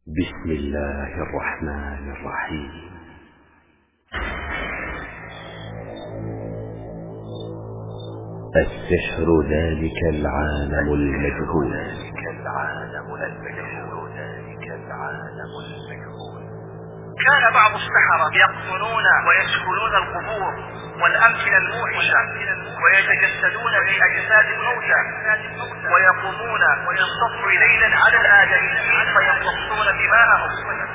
بسم الله الرحمن الرحيم. السحر ذلك العالم المجهول. كان بعض السحرة يقتلون ويسكنون القبور والأمكنة الموحشة ويتجسدون في أجساد الموتى ويقومون بالصف ليلا على الآدميين فيمتصون دماءهم.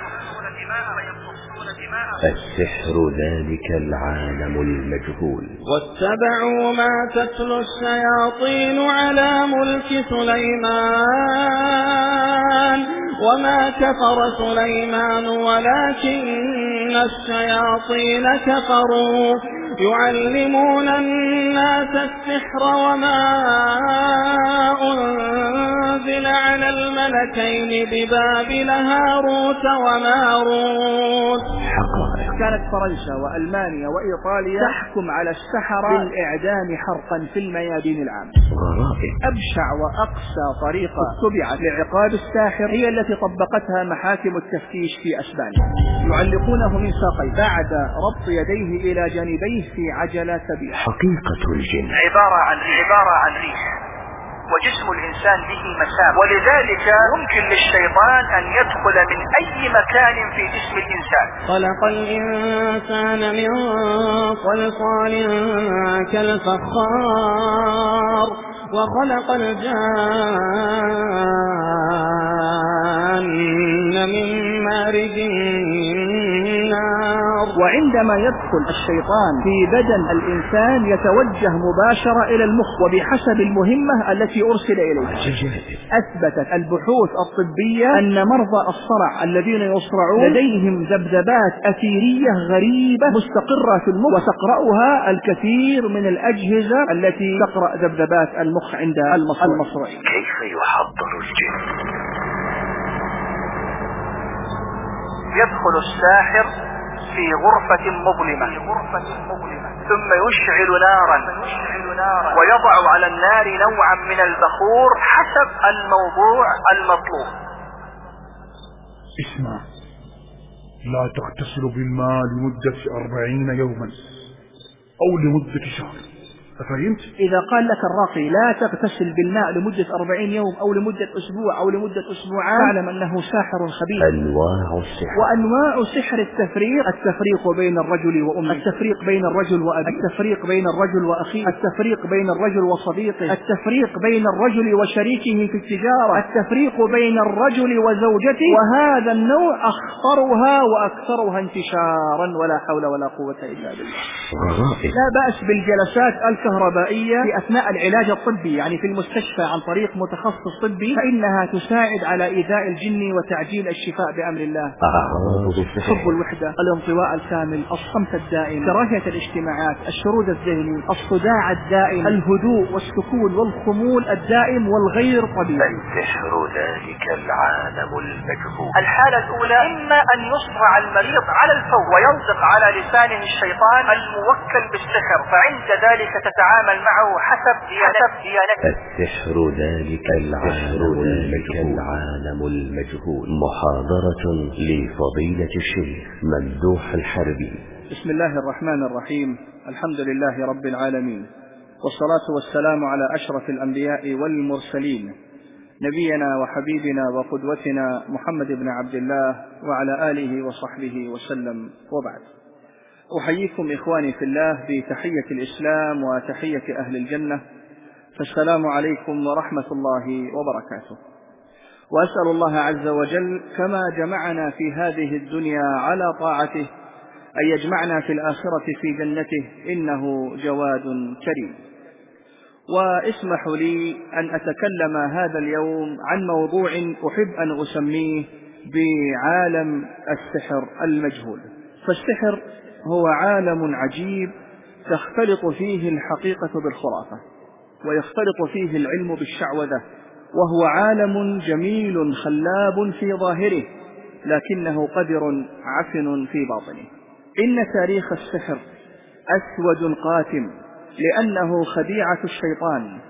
السحر ذلك العالم المجهول. واتبعوا ما تتلو الشياطين على ملك سليمان وما كفر سليمان ولكن الشياطين كفروا يعلمون الناس السحر وما أنزل على الملكين ببابل هاروت وماروت. كانت فرنسا وألمانيا وإيطاليا تحكم على السحرة بالإعدام حرقا في الميادين العامة. أبشع وأقسى طريقة اتبعت لعقاب الساحر هي التي طبقتها محاكم التفتيش في أسبانيا. يعلقونه من ساقيه بعد ربط يديه إلى جانبيه في عجلة كبيرة. حقيقة الجن عبارة عن ريح وجسم الإنسان به مسام، ولذلك يمكن للشيطان أن يدخل من أي مكان في جسم الإنسان. خلق الإنسان من صلصال كالفخار وخلق الجان من مارج النار. وعندما يدخل الشيطان في بدن الإنسان يتوجه مباشرة إلى المخ وبحسب المهمة التي أرسل إليه. أثبتت البحوث الطبية أن مرضى الصرع الذين يصرعون لديهم ذبذبات أثيرية غريبة مستقرة في المخ، وتقرأها الكثير من الأجهزة التي تقرأ ذبذبات المخ عند المصرعين. كيف يحضر الجن؟ يدخل الساحر في غرفة مظلمة ثم يشعل نارا ويضع على النار نوعا من البخور حسب الموضوع المطلوب. اسمع، لا تغتسل بالماء لمدة 40 يوما أو لمدة شهر. فهمت؟ إذا قال لك الراقي لا تغتسل بالماء لمدة 40 يوم أو لمدة أسبوع أو لمدة أسبوعان، فاعلم أنه ساحر خبيث. وأنواع سحر التفريق بين الرجل وأمه، التفريق بين الرجل وأبيه، التفريق بين الرجل وأخيه، التفريق بين الرجل وصديقه، التفريق بين الرجل وشريكه في التجارة، التفريق بين الرجل وزوجته. وهذا النوع أخطرها وأكثرها انتشارا ولا حول ولا قوة إلا بالله. لا بأس بالجلسات الكهربائية في أثناء العلاج الطبي، يعني في المستشفى عن طريق متخصص طبي، فإنها تساعد على إيذاء الجن وتعجيل الشفاء بأمر الله. حب الوحدة، الانطواء الكامل، الصمت الدائم، كراهية الاجتماعات، الشرود الذهني، الصداع الدائم، الهدوء والسكون والخمول الدائم والغير طبيعي. السحر ذلك العالم المجهول. الحالة الأولى إما أن يصرع المريض على الفور وينطق على لسانه الشيطان الموكل بالسحر، فعند ذلك تتعامل معه حسب ديانته. السحر ذلك العالم المجهول. محاضرة لفضيلة الشيخ ممدوح الحربي. بسم الله الرحمن الرحيم. الحمد لله رب العالمين، والصلاة والسلام على أشرف الأنبياء والمرسلين، نبينا وحبيبنا وقدوتنا محمد بن عبد الله وعلى آله وصحبه وسلم، وبعد. أحييكم إخواني في الله بتحية الإسلام وتحية أهل الجنة، فالسلام عليكم ورحمة الله وبركاته. وأسأل الله عز وجل كما جمعنا في هذه الدنيا على طاعته أن يجمعنا في الآخرة في جنته، إنه جواد كريم. واسمحوا لي أن أتكلم هذا اليوم عن موضوع أحب أن أسميه بعالم السحر المجهول. فالسحر هو عالم عجيب تختلط فيه الحقيقة بالخرافة ويختلط فيه العلم بالشعوذة، وهو عالم جميل خلاب في ظاهره لكنه قذر عفن في باطنه. إن تاريخ السحر أسود قاتم، لأنه خديعة الشيطان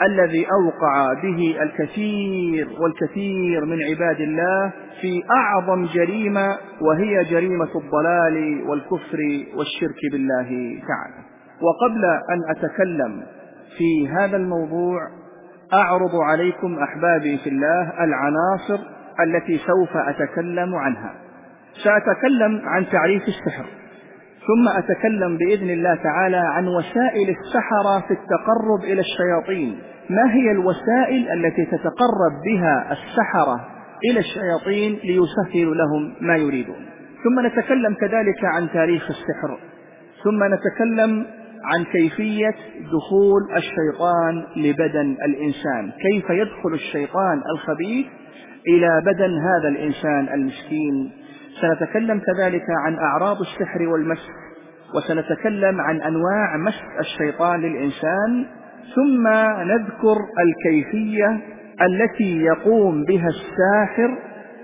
الذي أوقع به الكثير والكثير من عباد الله في أعظم جريمة، وهي جريمة الضلال والكفر والشرك بالله تعالى. وقبل أن أتكلم في هذا الموضوع أعرض عليكم أحبابي في الله العناصر التي سوف أتكلم عنها. سأتكلم عن تعريف السحر، ثم أتكلم بإذن الله تعالى عن وسائل السحرة في التقرب إلى الشياطين، ما هي الوسائل التي تتقرب بها السحرة إلى الشياطين ليسهل لهم ما يريدون. ثم نتكلم كذلك عن تاريخ السحر، ثم نتكلم عن كيفية دخول الشيطان لبدن الإنسان، كيف يدخل الشيطان الخبيث إلى بدن هذا الإنسان المسكين. سنتكلم كذلك عن أعراض السحر والمس، وسنتكلم عن أنواع مس الشيطان للإنسان، ثم نذكر الكيفية التي يقوم بها الساحر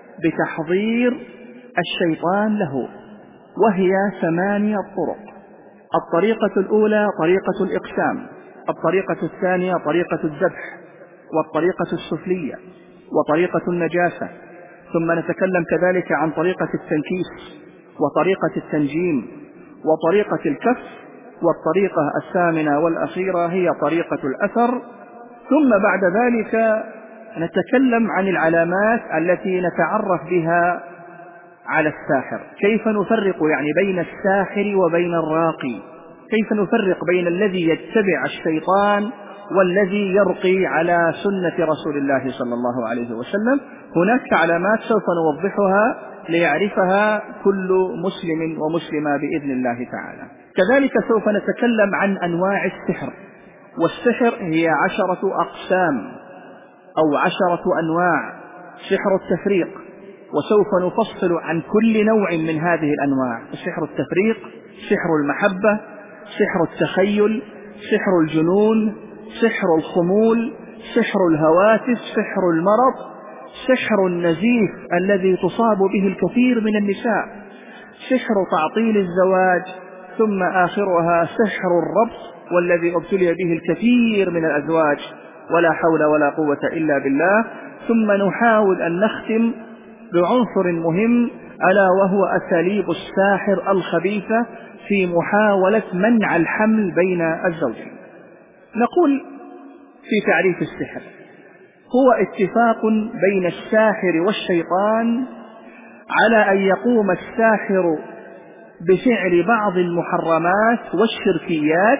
بتحضير الشيطان له، وهي 8 طرق. الطريقة الأولى طريقة الإقسام، الطريقة الثانية طريقة الذبح، والطريقة السفلية، وطريقة النجاسة. ثم نتكلم كذلك عن طريقة التنكيس، وطريقة التنجيم، وطريقة الكف، والطريقة الثامنة والأخيرة هي طريقة الأثر. ثم بعد ذلك نتكلم عن العلامات التي نتعرف بها على الساحر، كيف نفرق بين الساحر وبين الراقي، كيف نفرق بين الذي يتبع الشيطان والذي يرقي على سنة رسول الله صلى الله عليه وسلم. هناك علامات سوف نوضحها ليعرفها كل مسلم ومسلمة بإذن الله تعالى. كذلك سوف نتكلم عن أنواع السحر، والسحر هي 10 أقسام أو 10 أنواع. سحر التفريق، وسوف نفصل عن كل نوع من هذه الأنواع: سحر التفريق، سحر المحبة، سحر التخيل، سحر الجنون، سحر الخمول، سحر الهواتف، سحر المرض، سحر النزيف الذي تصاب به الكثير من النساء، سحر تعطيل الزواج، ثم آخرها سحر الربط، والذي ابتلي به الكثير من الأزواج، ولا حول ولا قوة إلا بالله. ثم نحاول أن نختم بعنصر مهم، ألا وهو أساليب الساحر الخبيثة في محاولة منع الحمل بين الزوجين. نقول في تعريف السحر: هو اتفاق بين الساحر والشيطان على أن يقوم الساحر بفعل بعض المحرمات والشركيات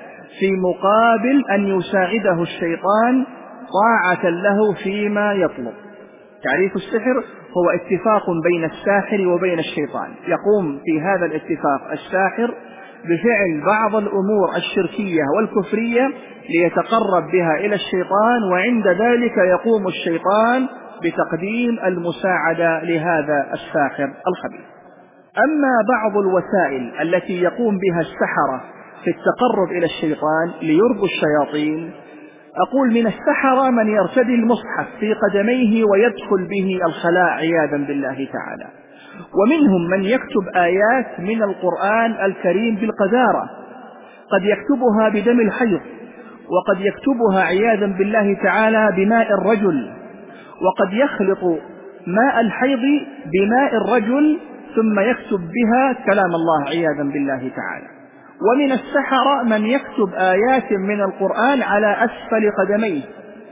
في مقابل أن يساعده الشيطان طاعة له فيما يطلب. تعريف السحر هو اتفاق بين الساحر وبين الشيطان، يقوم في هذا الاتفاق الساحر بفعل بعض الأمور الشركية والكفرية ليتقرب بها إلى الشيطان، وعند ذلك يقوم الشيطان بتقديم المساعدة لهذا الساحر الخبيث. أما بعض الوسائل التي يقوم بها السحرة في التقرب إلى الشيطان ليرضوا الشياطين، أقول: من السحرة من يرتدي المصحف في قدميه ويدخل به الخلاء عياذا بالله تعالى، ومنهم من يكتب آيات من القرآن الكريم بالقذارة، قد يكتبها بدم الحيض، وقد يكتبها عياذا بالله تعالى بماء الرجل، وقد يخلط ماء الحيض بماء الرجل ثم يكتب بها كلام الله عياذا بالله تعالى. ومن السحرة من يكتب آيات من القرآن على أسفل قدميه،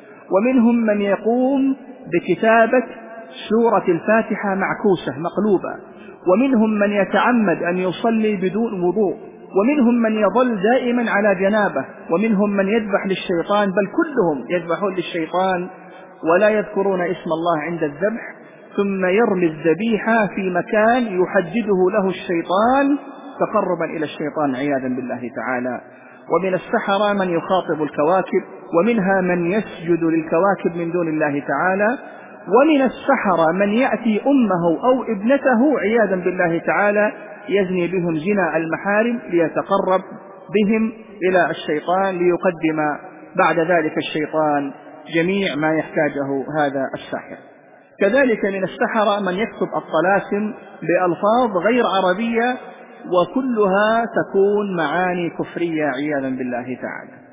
ومنهم من يقوم بكتابة سورة الفاتحة معكوسة مقلوبة، ومنهم من يتعمد أن يصلي بدون وضوء، ومنهم من يظل دائما على جنابه، ومنهم من يذبح للشيطان، بل كلهم يذبحون للشيطان ولا يذكرون اسم الله عند الذبح، ثم يرمي الذبيحة في مكان يحدده له الشيطان تقربا إلى الشيطان عياذا بالله تعالى. ومن السحرة من يخاطب الكواكب، ومنها من يسجد للكواكب من دون الله تعالى. ومن السحرة من يأتي أمه أو ابنته عياذا بالله تعالى يزني بهم زنا المحارم ليتقرب بهم إلى الشيطان، ليقدم بعد ذلك الشيطان جميع ما يحتاجه هذا الساحر. كذلك من السحرة من يكتب الطلاسم بألفاظ غير عربية، وكلها تكون معاني كفرية عياذا بالله تعالى.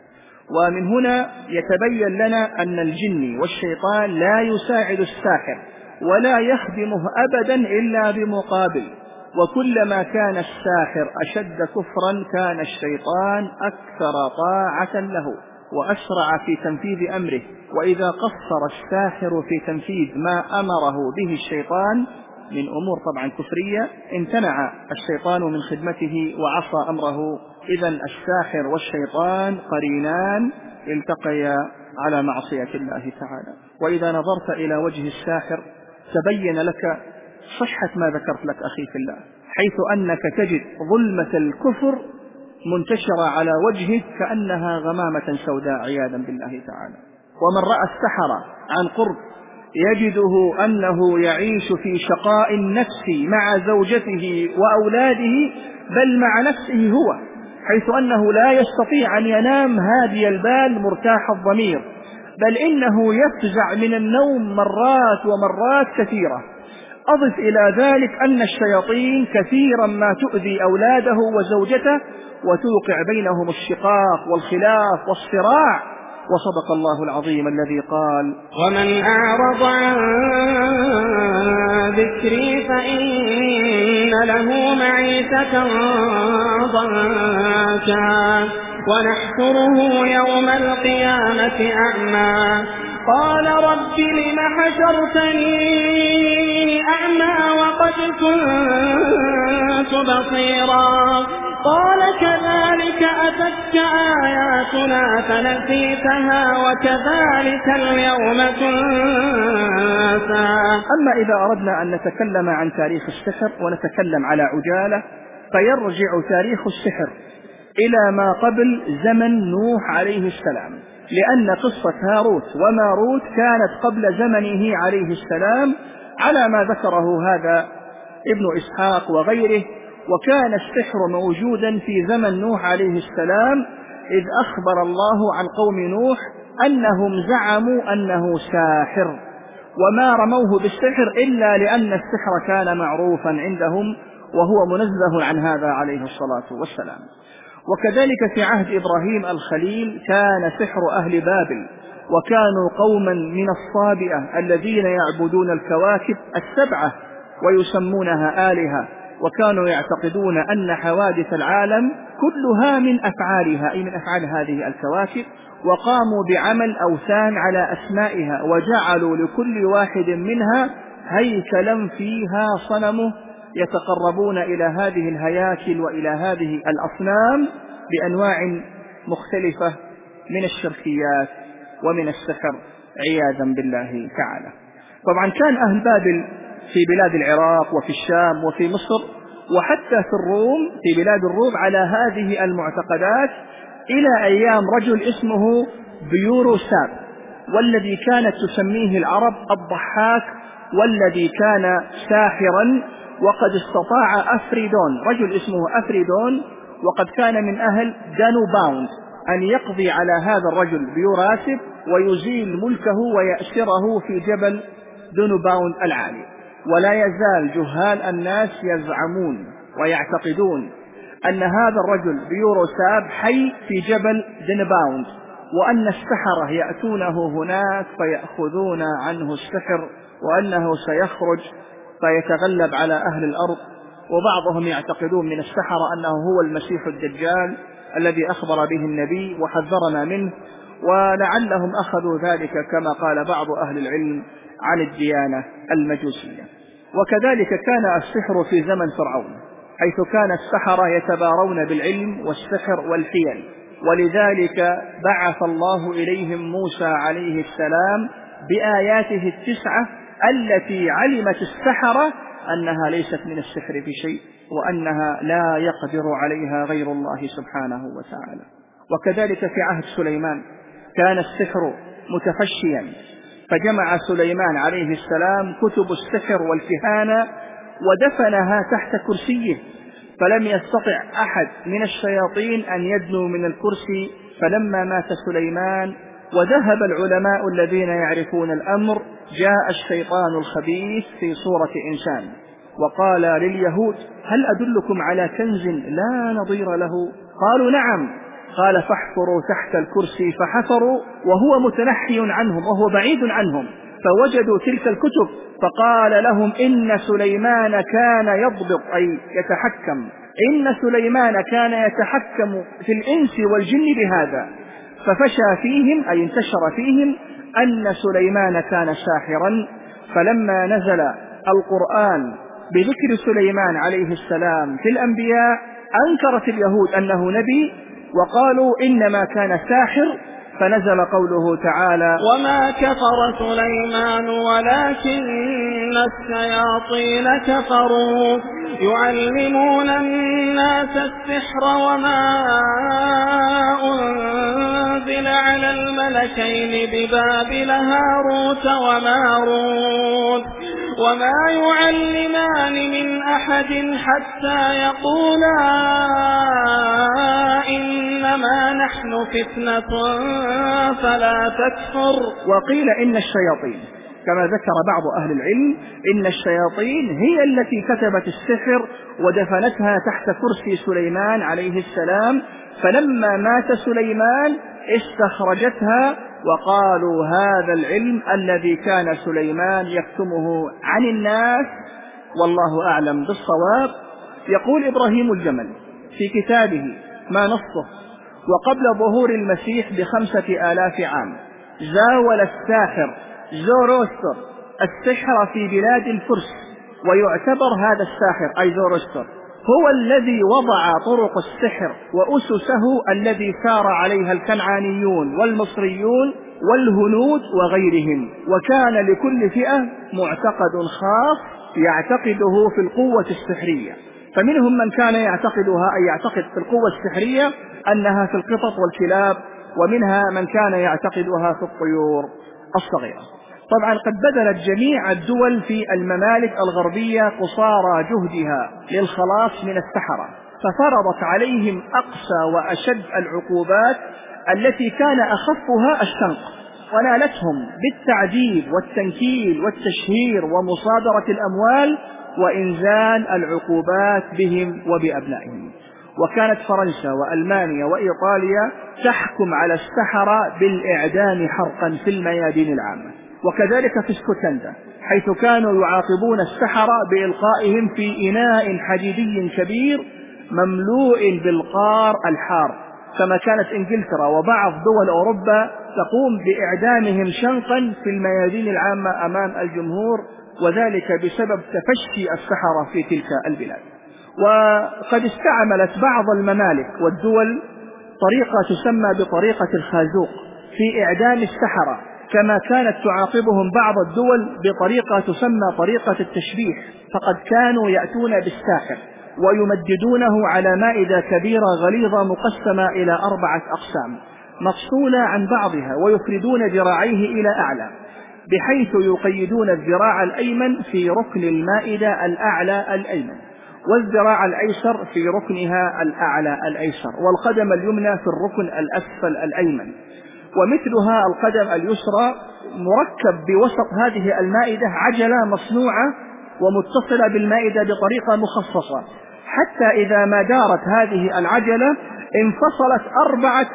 ومن هنا يتبين لنا أن الجن والشيطان لا يساعد الساحر ولا يخدمه أبدا إلا بمقابل، وكلما كان الساحر أشد كفرا كان الشيطان أكثر طاعة له وأسرع في تنفيذ أمره. وإذا قصر الساحر في تنفيذ ما أمره به الشيطان من أمور طبعا كفرية امتنع الشيطان من خدمته وعصى أمره. إذن الساحر والشيطان قرينان التقيا على معصية الله تعالى. وإذا نظرت إلى وجه الساحر تبين لك صحة ما ذكرت لك أخي في الله، حيث أنك تجد ظلمة الكفر منتشرة على وجهه كأنها غمامة سوداء عياذا بالله تعالى. ومن رأى السحرة عن قرب يجده أنه يعيش في شقاء النفس مع زوجته وأولاده، بل مع نفسه هو، حيث أنه لا يستطيع أن ينام هادي البال مرتاح الضمير، بل إنه يفزع من النوم مرات ومرات كثيرة. أضف إلى ذلك أن الشياطين كثيرا ما تؤذي أولاده وزوجته وتوقع بينهم الشقاق والخلاف والصراع. وصدق الله العظيم الذي قال: ومن أعرض عن ذكري فإن له معيشة ضنكا ونحشره يوم القيامة أعمى قال رب لم حشرتني أعمى وقد كنت بصيرا قال كذلك أتتك آياتنا فنسيتها وكذلك اليوم تنسى. أما إذا أردنا أن نتكلم عن تاريخ السحر ونتكلم على عجالة، فيرجع تاريخ السحر إلى ما قبل زمن نوح عليه السلام، لأن قصة هاروت وماروت كانت قبل زمنه عليه السلام على ما ذكره هذا ابن إسحاق وغيره. وكان السحر موجودا في زمن نوح عليه السلام، إذ أخبر الله عن قوم نوح أنهم زعموا أنه ساحر، وما رموه بالسحر إلا لأن السحر كان معروفا عندهم وهو منزه عن هذا عليه الصلاة والسلام. وكذلك في عهد إبراهيم الخليل كان سحر أهل بابل، وكانوا قوما من الصابئة الذين يعبدون الكواكب السبعة ويسمونها آلهة، وكانوا يعتقدون أن حوادث العالم كلها من أفعالها، أي من أفعال هذه الكواكب، وقاموا بعمل أوثان على أسمائها وجعلوا لكل واحد منها هيكلا فيها صنمه يتقربون إلى هذه الهياكل وإلى هذه الأصنام بأنواع مختلفة من الشركيات ومن السحر عياذا بالله تعالى. طبعا كان أهل بابل في بلاد العراق وفي الشام وفي مصر وحتى في الروم، في بلاد الروم، على هذه المعتقدات إلى أيام رجل اسمه بيوروساب، والذي كانت تسميه العرب الضحاك، والذي كان ساحرا. وقد استطاع أفريدون، رجل اسمه أفريدون وقد كان من أهل دانوباوند، أن يقضي على هذا الرجل بيوراسب ويزيل ملكه ويأسره في جبل دانوباوند العالي. ولا يزال جهال الناس يزعمون ويعتقدون أن هذا الرجل بيوروساب حي في جبل دانوباوند، وأن السحرة يأتونه هناك فيأخذون عنه السحر، وأنه سيخرج فيتغلب على أهل الأرض. وبعضهم يعتقدون من السحرة أنه هو المسيح الدجال الذي أخبر به النبي وحذرنا منه، ولعلهم أخذوا ذلك كما قال بعض أهل العلم عن الديانة المجوسية. وكذلك كان السحر في زمن فرعون، حيث كان السحرة يتبارون بالعلم والسحر والحيل، ولذلك بعث الله إليهم موسى عليه السلام بآياته التسعة التي علمت السحرة أنها ليست من السحر في شيء، وأنها لا يقدر عليها غير الله سبحانه وتعالى. وكذلك في عهد سليمان كان السحر متفشيا، فجمع سليمان عليه السلام كتب السحر والكهانة ودفنها تحت كرسيه، فلم يستطع أحد من الشياطين أن يدنو من الكرسي. فلما مات سليمان وذهب العلماء الذين يعرفون الأمر، جاء الشيطان الخبيث في صورة إنسان وقال لليهود: هل أدلكم على كنز لا نظير له؟ قالوا: نعم. قال فاحفروا تحت الكرسي، فحفروا وهو متنحي عنهم وهو بعيد عنهم، فوجدوا تلك الكتب، فقال لهم إن سليمان كان يضبط أي يتحكم، إن سليمان كان يتحكم في الإنس والجن بهذا. ففشى فيهم أي انتشر فيهم أن سليمان كان ساحرا. فلما نزل القرآن بذكر سليمان عليه السلام في الأنبياء أنكرت اليهود أنه نبي وقالوا إنما كان ساحر، فنزل قوله تعالى وما كفر سليمان ولكن الشياطين كفروا يعلمون الناس السحر وما أنزل على الملكين ببابل هاروت وماروت وما يعلمان من أحد حتى يقولا إنما نحن فتنة فلا تكفر. وقيل إن الشياطين كما ذكر بعض أهل العلم إن الشياطين هي التي كتبت السحر ودفنتها تحت كرسي سليمان عليه السلام، فلما مات سليمان استخرجتها وقالوا هذا العلم الذي كان سليمان يكتمه عن الناس والله أعلم بالصواب. يقول إبراهيم الجمل في كتابه ما نصه: وقبل ظهور المسيح ب5,000 عام زاول الساحر زوروستر السحر في بلاد الفرس، ويعتبر هذا الساحر أي زوروستر هو الذي وضع طرق السحر وأسسه الذي سار عليها الكنعانيون والمصريون والهنود وغيرهم، وكان لكل فئة معتقد خاص يعتقده في القوة السحرية، فمنهم من كان يعتقدها أي يعتقد في القوة السحرية أنها في القطط والكلاب، ومنها من كان يعتقدها في الطيور الصغيرة. طبعا قد بذلت جميع الدول في الممالك الغربية قصارى جهدها للخلاص من السحرة، ففرضت عليهم أقسى وأشد العقوبات التي كان أخفها الشنق، ونالتهم بالتعذيب والتنكيل والتشهير ومصادرة الأموال وإنزال العقوبات بهم وبأبنائهم. وكانت فرنسا وألمانيا وإيطاليا تحكم على السحرة بالإعدام حرقا في الميادين العامة، وكذلك في اسكتلندا حيث كانوا يعاقبون السحرة بإلقائهم في إناء حديدي كبير مملوء بالقار الحار، كما كانت إنجلترا وبعض دول أوروبا تقوم بإعدامهم شنقا في الميادين العامة أمام الجمهور، وذلك بسبب تفشي السحرة في تلك البلاد. وقد استعملت بعض الممالك والدول طريقة تسمى بطريقة الخازوق في إعدام السحرة، كما كانت تعاقبهم بعض الدول بطريقة تسمى طريقة التشبيح، فقد كانوا يأتون بالساحر ويمددونه على مائدة كبيرة غليظة مقسمة إلى 4 أقسام مفصولة عن بعضها، ويفردون ذراعيه إلى أعلى بحيث يقيدون الذراع الأيمن في ركن المائدة الأعلى الأيمن، والذراع الأيسر في ركنها الأعلى الأيسر، والقدم اليمنى في الركن الأسفل الأيمن، ومثلها القدم اليسرى. مركب بوسط هذه المائدة عجلة مصنوعة ومتصلة بالمائدة بطريقة مخصصة، حتى إذا ما دارت هذه العجلة انفصلت 4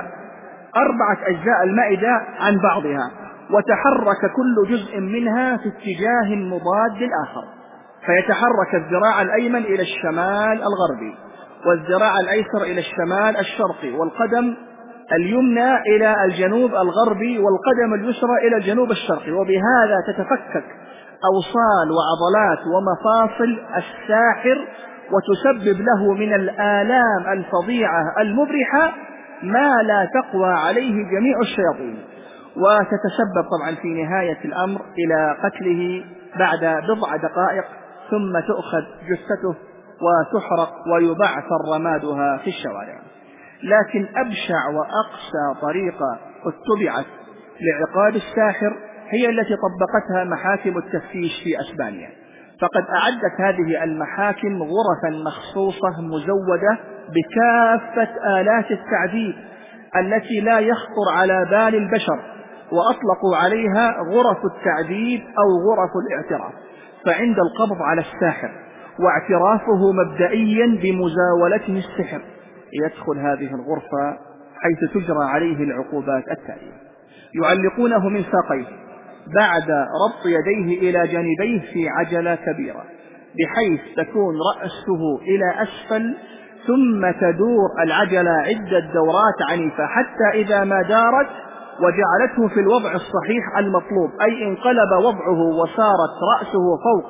أجزاء المائدة عن بعضها، وتحرك كل جزء منها في اتجاه مضاد للآخر، فيتحرك الذراع الأيمن إلى الشمال الغربي، والذراع الأيسر إلى الشمال الشرقي، والقدم اليمنى إلى الجنوب الغربي، والقدم اليسرى إلى الجنوب الشرقي، وبهذا تتفكك أوصال وعضلات ومفاصل الساحر، وتسبب له من الآلام الفظيعة المبرحة ما لا تقوى عليه جميع الشياطين، وتتسبب طبعا في نهاية الأمر إلى قتله بعد بضع دقائق، ثم تؤخذ جثته وتحرق ويبعثر رمادها في الشوارع. لكن أبشع وأقسى طريقة اتبعت لعقاب الساحر هي التي طبقتها محاكم التفتيش في أسبانيا، فقد أعدت هذه المحاكم غرفا مخصوصة مزودة بكافة آلات التعذيب التي لا يخطر على بال البشر، وأطلقوا عليها غرف التعذيب أو غرف الاعتراف. فعند القبض على الساحر واعترافه مبدئيا بمزاولته السحر يدخل هذه الغرفة حيث تجرى عليه العقوبات التالية: يعلقونه من ساقيه بعد ربط يديه إلى جانبيه في عجلة كبيرة بحيث تكون رأسه إلى أسفل، ثم تدور العجلة عدة دورات عنيفة حتى إذا ما دارت وجعلته في الوضع الصحيح المطلوب، أي انقلب وضعه وصارت رأسه فوق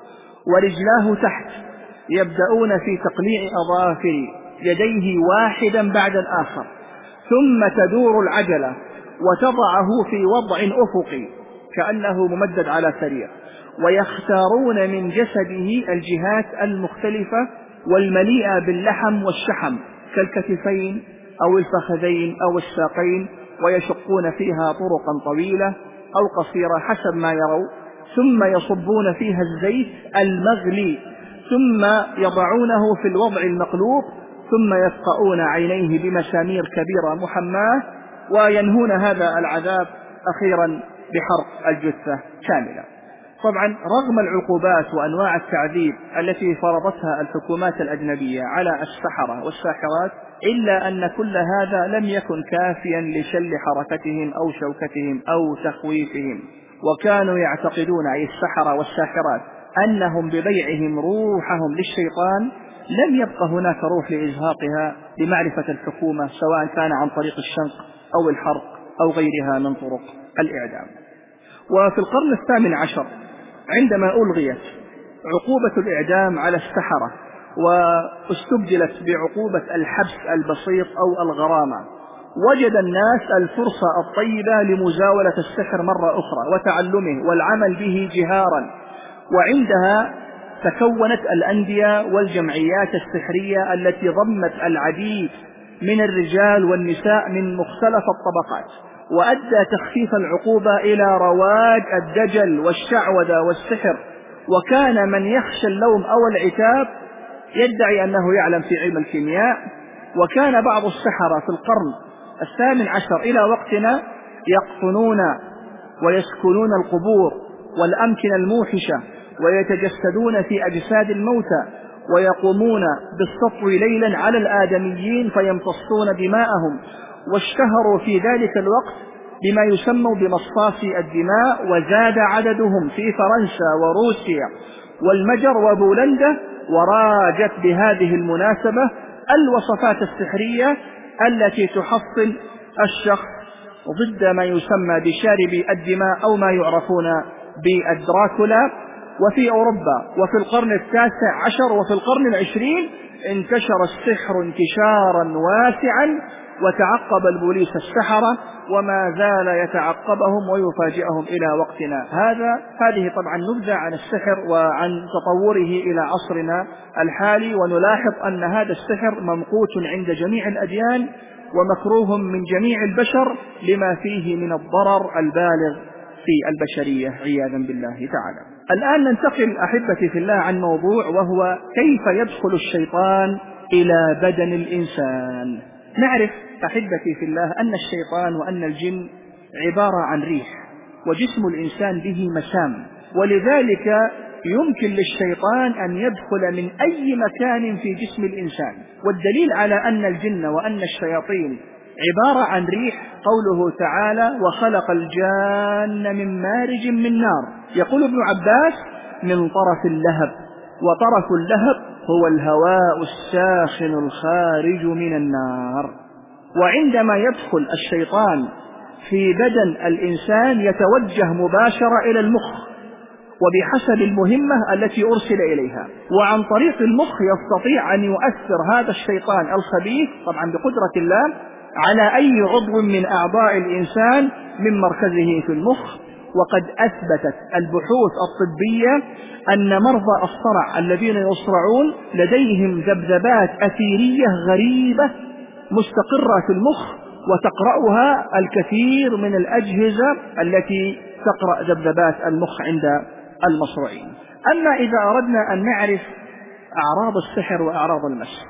ورجلاه تحت، يبدأون في تقليع أظافر يديه واحدا بعد الآخر، ثم تدور العجلة وتضعه في وضع أفقي كأنه ممدد على سرير، ويختارون من جسده الجهات المختلفة والمليئة باللحم والشحم كالكتفين أو الفخذين أو الساقين، ويشقون فيها طرقا طويلة أو قصيرة حسب ما يروا، ثم يصبون فيها الزيت المغلي، ثم يضعونه في الوضع المقلوب، ثم يفقؤون عينيه بمسامير كبيرة محماة، وينهون هذا العذاب أخيرا بحرق الجثة كاملة. طبعا رغم العقوبات وأنواع التعذيب التي فرضتها الحكومات الأجنبية على السحرة والساحرات، إلا أن كل هذا لم يكن كافيا لشل حركتهم أو شوكتهم أو تخويفهم، وكانوا يعتقدون أي السحرة والساحرات أنهم ببيعهم روحهم للشيطان لم يبقى هناك روح لإزهاقها لمعرفة الحكومة، سواء كان عن طريق الشنق أو الحرق أو غيرها من طرق الإعدام. وفي القرن الثامن عشر عندما ألغيت عقوبة الإعدام على السحرة واستبدلت بعقوبة الحبس البسيط أو الغرامة، وجد الناس الفرصة الطيبة لمزاولة السحر مرة أخرى وتعلمه والعمل به جهارا، وعندها تكونت الأندية والجمعيات السحرية التي ضمت العديد من الرجال والنساء من مختلف الطبقات، وأدى تخفيف العقوبة إلى رواج الدجل والشعوذة والسحر، وكان من يخشى اللوم أو العتاب يدعي أنه يعلم في علم الكيمياء. وكان بعض السحرة في القرن الثامن عشر إلى وقتنا يقطنون ويسكنون القبور والأمكنة الموحشة ويتجسدون في أجساد الموتى، ويقومون بالسطو ليلا على الآدميين فيمتصون دماءهم، واشتهروا في ذلك الوقت بما يسمى بمصاصي الدماء، وزاد عددهم في فرنسا وروسيا والمجر وبولندا، وراجت بهذه المناسبة الوصفات السحرية التي تحصن الشخص ضد ما يسمى بشارب الدماء أو ما يعرفون بالدراكولا. وفي أوروبا وفي القرن التاسع عشر وفي القرن العشرين انتشر السحر انتشارا واسعا، وتعقب البوليس السحرة وما زال يتعقبهم ويفاجئهم إلى وقتنا هذا. هذه طبعا نبذة عن السحر وعن تطوره إلى عصرنا الحالي، ونلاحظ أن هذا السحر ممقوت عند جميع الأديان ومكروه من جميع البشر لما فيه من الضرر البالغ في البشرية عياذا بالله تعالى. الآن ننتقل أحبتي في الله عن موضوع، وهو كيف يدخل الشيطان إلى بدن الإنسان. نعرف أحبتي في الله أن الشيطان وأن الجن عبارة عن ريح، وجسم الإنسان به مسام، ولذلك يمكن للشيطان أن يدخل من أي مكان في جسم الإنسان. والدليل على أن الجن وأن الشياطين عبارة عن ريح قوله تعالى: وخلق الجان من مارج من نار. يقول ابن عباس: من طرف اللهب، وطرف اللهب هو الهواء الساخن الخارج من النار. وعندما يدخل الشيطان في بدن الإنسان يتوجه مباشرة إلى المخ وبحسب المهمة التي أرسل إليها، وعن طريق المخ يستطيع أن يؤثر هذا الشيطان الخبيث طبعا بقدرة الله على أي عضو من أعضاء الإنسان من مركزه في المخ. وقد أثبتت البحوث الطبية أن مرضى الصرع الذين يصرعون لديهم ذبذبات أثيرية غريبة مستقرة في المخ، وتقرأها الكثير من الأجهزة التي تقرأ ذبذبات المخ عند المصرعين. أما إذا أردنا أن نعرف أعراض السحر وأعراض المس،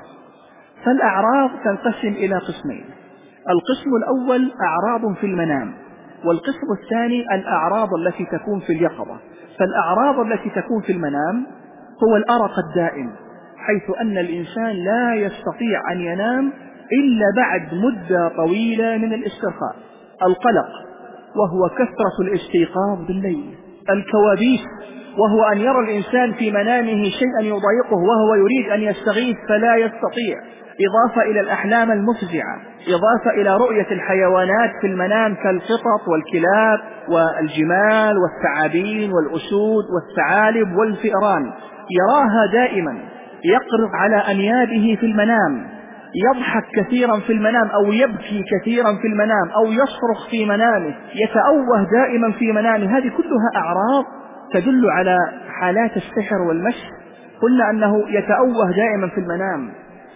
فالأعراض تنقسم إلى قسمين: القسم الأول أعراض في المنام، والقسم الثاني الأعراض التي تكون في اليقظة. فالأعراض التي تكون في المنام هو الأرق الدائم، حيث أن الإنسان لا يستطيع أن ينام إلا بعد مدة طويلة من الاسترخاء. القلق وهو كثرة الاستيقاظ بالليل، الكوابيس وهو أن يرى الإنسان في منامه شيئا يضايقه وهو يريد أن يستغيث فلا يستطيع، إضافة إلى الأحلام المفزعة، إضافة إلى رؤية الحيوانات في المنام كالقطط والكلاب والجمال والثعابين والأسود والثعالب والفئران، يراها دائما، يقرض على أنيابه في المنام، يضحك كثيرا في المنام أو يبكي كثيرا في المنام أو يصرخ في منامه، يتأوه دائما في منامه. هذه كلها أعراض تدل على حالات السحر والمس. قلنا أنه يتأوه دائما في المنام،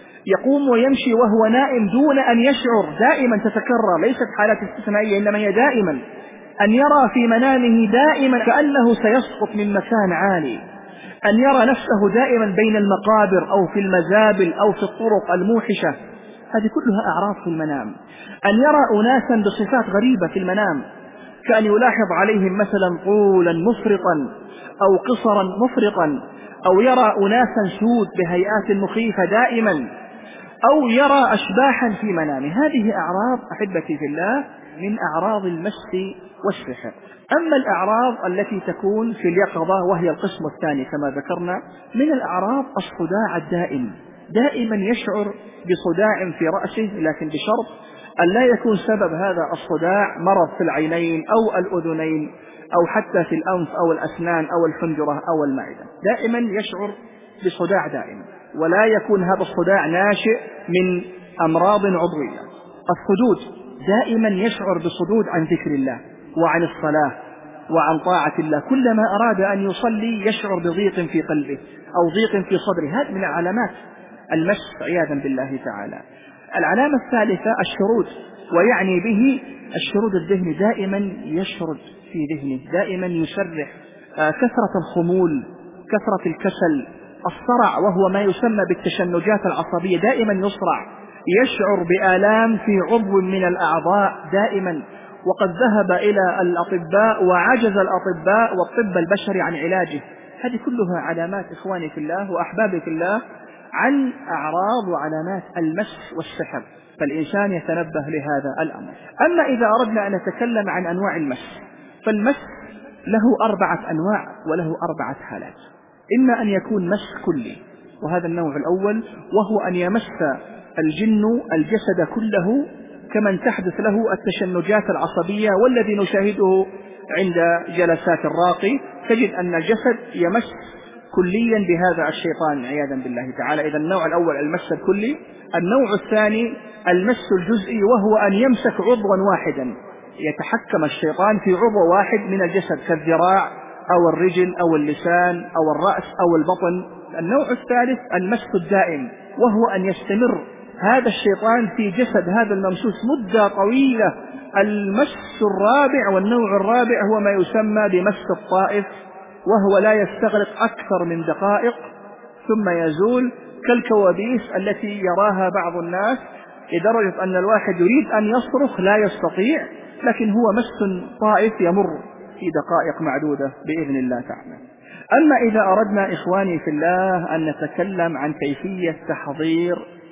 يقوم ويمشي وهو نائم دون أن يشعر، دائما تتكرر، ليست حالات استثنائية إنما هي دائما، أن يرى في منامه دائما كأنه سيسقط من مكان عالي، أن يرى نفسه دائما بين المقابر أو في المزابل أو في الطرق الموحشة. هذه كلها أعراض في المنام. أن يرى أناسا بصفات غريبة في المنام، كأن يلاحظ عليهم مثلا طولا مفرطا أو قصرا مفرطا، أو يرى أناسا سود بهيئات مخيفة دائما، أو يرى أشباحا في منامه. هذه أعراض أحبتي في الله من أعراض المس والسحر. أما الأعراض التي تكون في اليقظة وهي القسم الثاني كما ذكرنا، من الأعراض الصداع الدائم، دائما يشعر بصداع في رأسه، لكن بشرط أن لا يكون سبب هذا الصداع مرض في العينين أو الأذنين أو حتى في الأنف أو الأسنان أو الحنجرة أو المعدة. دائما يشعر بصداع دائم، ولا يكون هذا الصداع ناشئ من أمراض عضوية. الصدود، دائما يشعر بصدود عن ذكر الله وعن الصلاة وعن طاعة الله، كلما أراد أن يصلي يشعر بضيق في قلبه أو ضيق في صدره. هذه من علامات المس عياذا بالله تعالى. العلامة الثالثة الشرود، ويعني به الشرود الذهني، دائما يشرد في ذهنه، دائما يسرح، كثرة الخمول، كثرة الكسل، الصرع وهو ما يسمى بالتشنجات العصبية، دائما يصرع، يشعر بآلام في عضو من الأعضاء دائما، وقد ذهب إلى الأطباء وعجز الأطباء والطب البشري عن علاجه. هذه كلها علامات إخواني في الله وأحبابي في الله عن أعراض وعلامات المس والسحر، فالإنسان يتنبه لهذا الأمر. أما إذا أردنا أن نتكلم عن أنواع المس، فالمس له 4 أنواع وله 4 حالات. إما أن يكون مس كلي، وهذا النوع الأول، وهو أن يمس الجن الجسد كله كمن تحدث له التشنجات العصبية، والذي نشاهده عند جلسات الراقي، تجد أن الجسد يمس كليا بهذا الشيطان عياذا بالله تعالى. إذا النوع الأول المس الكلي. النوع الثاني المس الجزئي، وهو أن يمسك عضوا واحدا، يتحكم الشيطان في عضو واحد من الجسد كالذراع أو الرجل أو اللسان أو الرأس أو البطن. النوع الثالث المس الدائم، وهو أن يستمر هذا الشيطان في جسد هذا الممسوس مدة طويلة. المس الرابع والنوع الرابع هو ما يسمى بمس الطائف، وهو لا يستغرق أكثر من دقائق ثم يزول، كالكوابيس التي يراها بعض الناس، لدرجة أن الواحد يريد أن يصرخ لا يستطيع، لكن هو مس طائف يمر في دقائق معدودة بإذن الله تعالى. أما إذا أردنا إخواني في الله أن نتكلم عن كيفية تحضير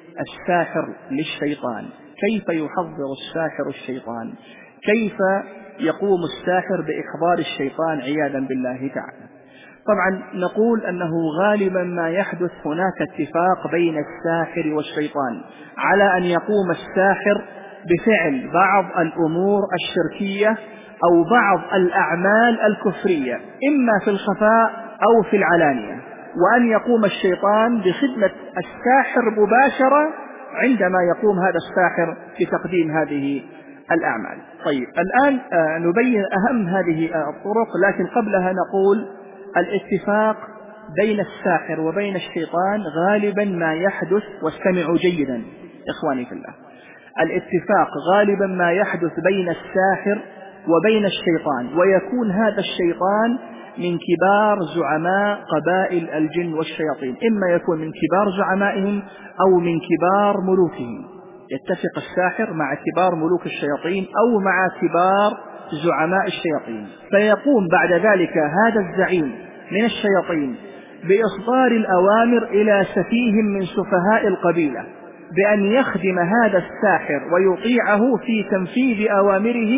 الساحر للشيطان، كيف يحضر الساحر الشيطان، كيف يقوم الساحر بإحضار الشيطان عياذا بالله تعالى. طبعا نقول أنه غالبا ما يحدث هناك اتفاق بين الساحر والشيطان على أن يقوم الساحر بفعل بعض الأمور الشركية أو بعض الأعمال الكفرية، إما في الخفاء أو في العلانية، وأن يقوم الشيطان بخدمة الساحر مباشرة عندما يقوم هذا الساحر بتقديم هذه الأعمال. طيب الآن نبين أهم هذه الطرق، لكن قبلها نقول الاتفاق بين الساحر وبين الشيطان غالبا ما يحدث، واستمعوا جيدا إخواني في الله، الاتفاق غالبا ما يحدث بين الساحر وبين الشيطان، ويكون هذا الشيطان من كبار زعماء قبائل الجن والشياطين، إما يكون من كبار زعمائهم أو من كبار ملوكهم. يتفق الساحر مع كبار ملوك الشياطين أو مع كبار زعماء الشياطين، فيقوم بعد ذلك هذا الزعيم من الشياطين بإصدار الأوامر إلى سفيه من سفهاء القبيلة، بأن يخدم هذا الساحر ويطيعه في تنفيذ أوامره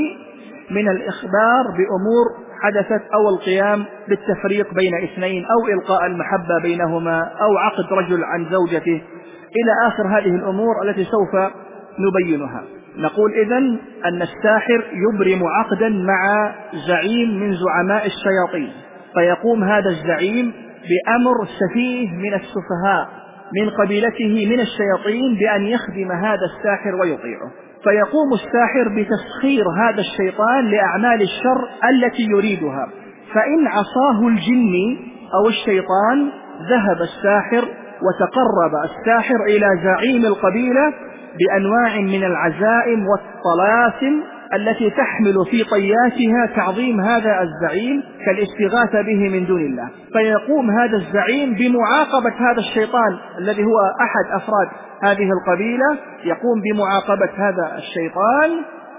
من الإخبار بأمور حدثت أو القيام بالتفريق بين اثنين أو إلقاء المحبة بينهما أو عقد رجل عن زوجته إلى آخر هذه الأمور التي سوف نبينها. نقول إذن أن الساحر يبرم عقدا مع زعيم من زعماء الشياطين، فيقوم هذا الزعيم بأمر سفيه من السفهاء من قبيلته من الشياطين بأن يخدم هذا الساحر ويطيعه، فيقوم الساحر بتسخير هذا الشيطان لأعمال الشر التي يريدها، فإن عصاه الجن أو الشيطان ذهب الساحر وتقرب الساحر إلى زعيم القبيلة بأنواع من العزائم والطلاسم التي تحمل في طياتها تعظيم هذا الزعيم كالاستغاثة به من دون الله، فيقوم هذا الزعيم بمعاقبة هذا الشيطان الذي هو أحد أفراد هذه القبيلة، يقوم بمعاقبة هذا الشيطان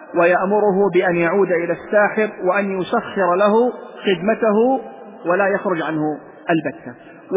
ويأمره بأن يعود إلى الساحر وأن يسخر له خدمته ولا يخرج عنه البتة.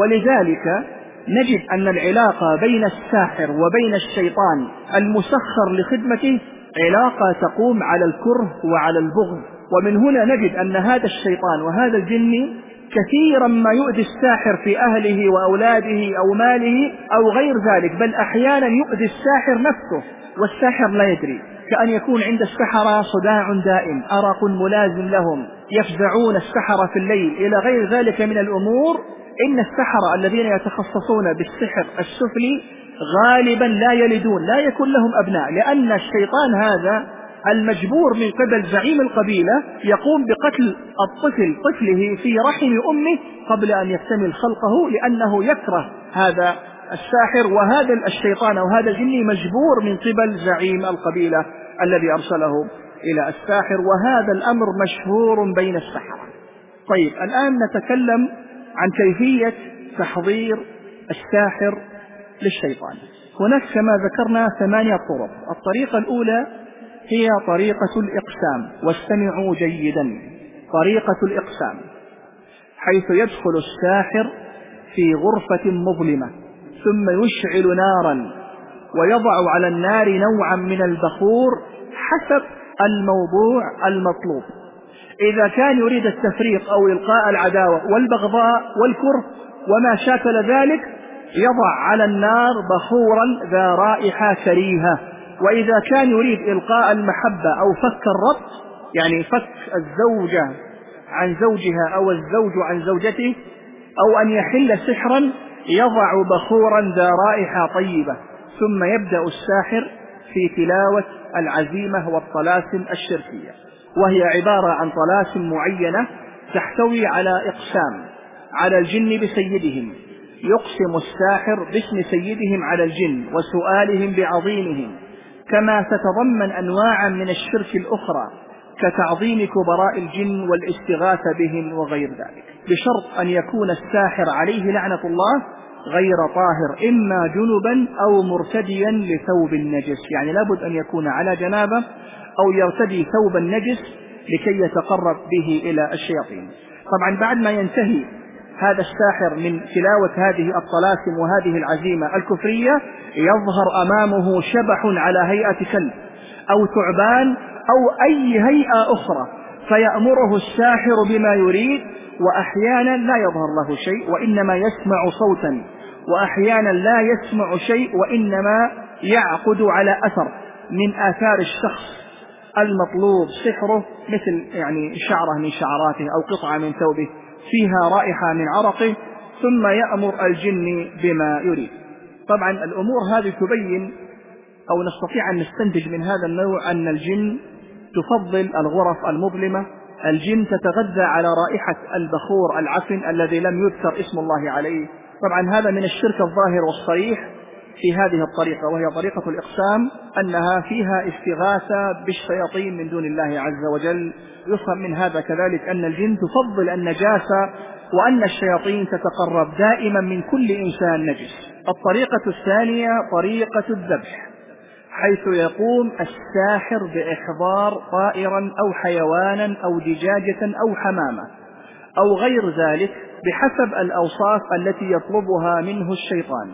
ولذلك نجد أن العلاقة بين الساحر وبين الشيطان المسخر لخدمته علاقة تقوم على الكره وعلى البغض، ومن هنا نجد أن هذا الشيطان وهذا الجن كثيرا ما يؤذي الساحر في أهله وأولاده أو ماله أو غير ذلك، بل أحيانا يؤذي الساحر نفسه والساحر لا يدري، كأن يكون عند السحرة صداع دائم، أرق ملازم لهم، يفزعون السحرة في الليل إلى غير ذلك من الأمور. إن السحرة الذين يتخصصون بالسحر السفلي غالبا لا يلدون، لا يكون لهم أبناء، لأن الشيطان هذا المجبور من قبل زعيم القبيلة يقوم بقتل الطفل طفله في رحم أمه قبل أن يكتمل خلقه، لأنه يكره هذا الساحر، وهذا الشيطان أو هذا الجن مجبور من قبل زعيم القبيلة الذي أرسله إلى الساحر، وهذا الأمر مشهور بين السحرة. طيب، الآن نتكلم عن كيفية تحضير الساحر للشيطان. هناك كما ذكرنا 8 طرق. الطريقة الأولى هي طريقة الإقسام، واستمعوا جيدا. طريقة الإقسام حيث يدخل الساحر في غرفة مظلمة ثم يشعل نارا ويضع على النار نوعا من البخور حسب الموضوع المطلوب. إذا كان يريد التفريق أو إلقاء العداوة والبغضاء والكره وما شاكل ذلك يضع على النار بخورا ذا رائحة كريهة. وإذا كان يريد إلقاء المحبة أو فك الربط، يعني فك الزوجة عن زوجها أو الزوج عن زوجته، أو أن يحل سحرا، يضع بخورا ذا رائحة طيبة، ثم يبدأ الساحر في تلاوة العزيمة والطلاسم الشركية، وهي عبارة عن طلاسم معينة تحتوي على إقسام على الجن بسيدهم. يقسم الساحر باسم سيدهم على الجن وسؤالهم بعظيمهم، كما تتضمن أنواعا من الشرك الأخرى كتعظيم كبراء الجن والاستغاثة بهم وغير ذلك، بشرط أن يكون الساحر عليه لعنة الله غير طاهر، إما جنبا أو مرتديا لثوب النجس، يعني لابد أن يكون على جنابه أو يرتدي ثوب النجس لكي يتقرب به إلى الشياطين. طبعا بعد ما ينتهي هذا الساحر من تلاوة هذه الطلاسم وهذه العزيمة الكفرية، يظهر أمامه شبح على هيئة كلب أو ثعبان أو أي هيئة أخرى، فيأمره الساحر بما يريد، وأحيانا لا يظهر له شيء وإنما يسمع صوتا، وأحيانا لا يسمع شيء وإنما يعقد على أثر من آثار الشخص المطلوب سحره، مثل يعني شعرة من شعراته أو قطعة من ثوبه فيها رائحة من عرقه، ثم يأمر الجن بما يريد. طبعا الأمور هذه تبين أو نستطيع أن نستنتج من هذا النوع أن الجن تفضل الغرف المظلمة. الجن تتغذى على رائحة البخور العفن الذي لم يذكر اسم الله عليه. طبعا هذا من الشرك الظاهر والصريح في هذه الطريقة، وهي طريقة الإقسام، أنها فيها استغاثة بالشياطين من دون الله عز وجل. يفهم من هذا كذلك أن الجن تفضل النجاسة، وأن الشياطين تتقرب دائما من كل إنسان نجس. الطريقة الثانية طريقة الذبح، حيث يقوم الساحر بإحضار طائرا أو حيوانا أو دجاجة أو حمامة أو غير ذلك بحسب الأوصاف التي يطلبها منه الشيطان،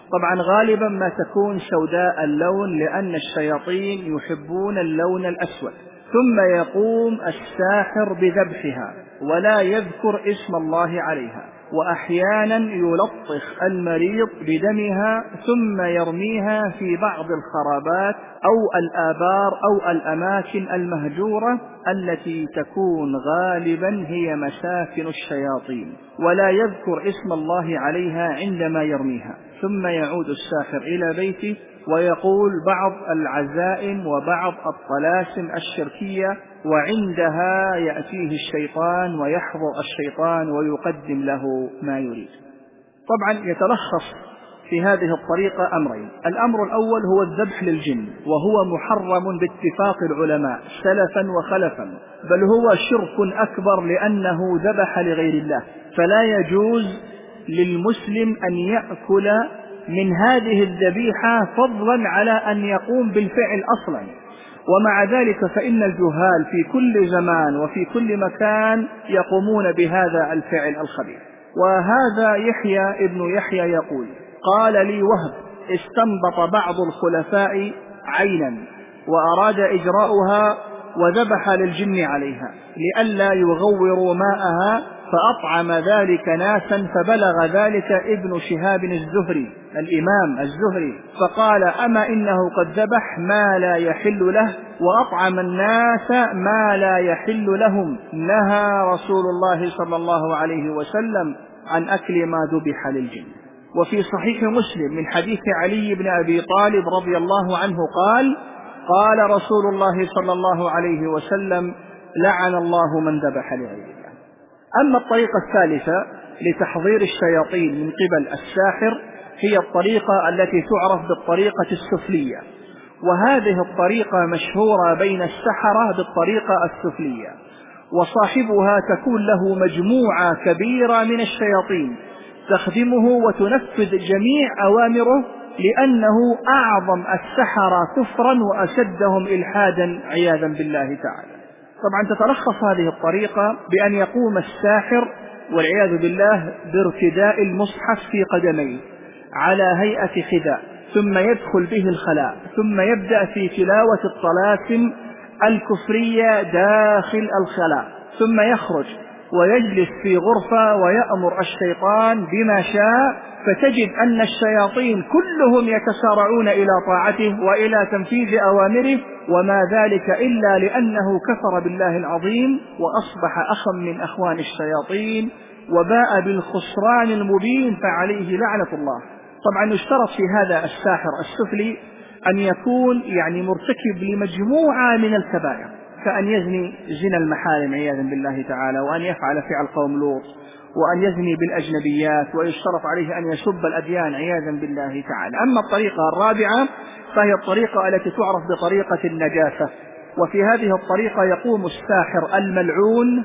طبعا غالبا ما تكون سوداء اللون لأن الشياطين يحبون اللون الأسود. ثم يقوم الساحر بذبحها ولا يذكر اسم الله عليها، وأحيانا يلطخ المريض بدمها ثم يرميها في بعض الخرابات أو الآبار أو الأماكن المهجورة التي تكون غالبا هي مساكن الشياطين، ولا يذكر اسم الله عليها عندما يرميها. ثم يعود الساحر إلى بيته ويقول بعض العزائم وبعض الطلاسم الشركية، وعندها يأتيه الشيطان ويحضر الشيطان ويقدم له ما يريد. طبعا يتلخص في هذه الطريقة أمرين: الأمر الأول هو الذبح للجن، وهو محرم باتفاق العلماء سلفا وخلفا، بل هو شرك أكبر لأنه ذبح لغير الله، فلا يجوز للمسلم أن يأكل من هذه الذبيحة فضلا على أن يقوم بالفعل أصلا. ومع ذلك فإن الجهال في كل زمان وفي كل مكان يقومون بهذا الفعل الخبيث. وهذا يحيى ابن يحيى يقول: قال لي وهب: استنبط بعض الخلفاء عينا وأراد إجراؤها وذبح للجن عليها لئلا يغوروا ماءها، فأطعم ذلك ناسا، فبلغ ذلك ابن شهاب الزهري الإمام الزهري فقال: أما إنه قد ذبح ما لا يحل له وأطعم الناس ما لا يحل لهم، نهى رسول الله صلى الله عليه وسلم عن أكل ما ذبح للجن. وفي صحيح مسلم من حديث علي بن أبي طالب رضي الله عنه قال: قال رسول الله صلى الله عليه وسلم: لعن الله من ذبح لغير الله. أما الطريقة الثالثة لتحضير الشياطين من قبل الساحر هي الطريقة التي تعرف بالطريقة السفلية، وهذه الطريقة مشهورة بين السحرة بالطريقة السفلية، وصاحبها تكون له مجموعة كبيرة من الشياطين تخدمه وتنفذ جميع أوامره، لأنه أعظم السحرة كفرا وأشدهم إلحادا عياذا بالله تعالى. طبعا تتلخص هذه الطريقة بأن يقوم الساحر والعياذ بالله بارتداء المصحف في قدميه على هيئة خداء، ثم يدخل به الخلاء، ثم يبدأ في تلاوة الطلاسم الكفرية داخل الخلاء، ثم يخرج ويجلس في غرفة ويأمر الشيطان بما شاء، فتجد أن الشياطين كلهم يتسارعون إلى طاعته وإلى تنفيذ أوامره، وما ذلك إلا لأنه كفر بالله العظيم وأصبح أخا من أخوان الشياطين وباء بالخسران المبين، فعليه لعنة الله. طبعا يشترط في هذا الساحر السفلي أن يكون مرتكب لمجموعة من الكبائر، كأن يزني زنا المحارم عياذا بالله تعالى، وأن يفعل فعل قوم لوط، وأن يزني بالأجنبيات، ويشترط عليه أن يسب الأديان عياذا بالله تعالى. أما الطريقة الرابعة فهي الطريقة التي تعرف بطريقة النجاسة، وفي هذه الطريقة يقوم الساحر الملعون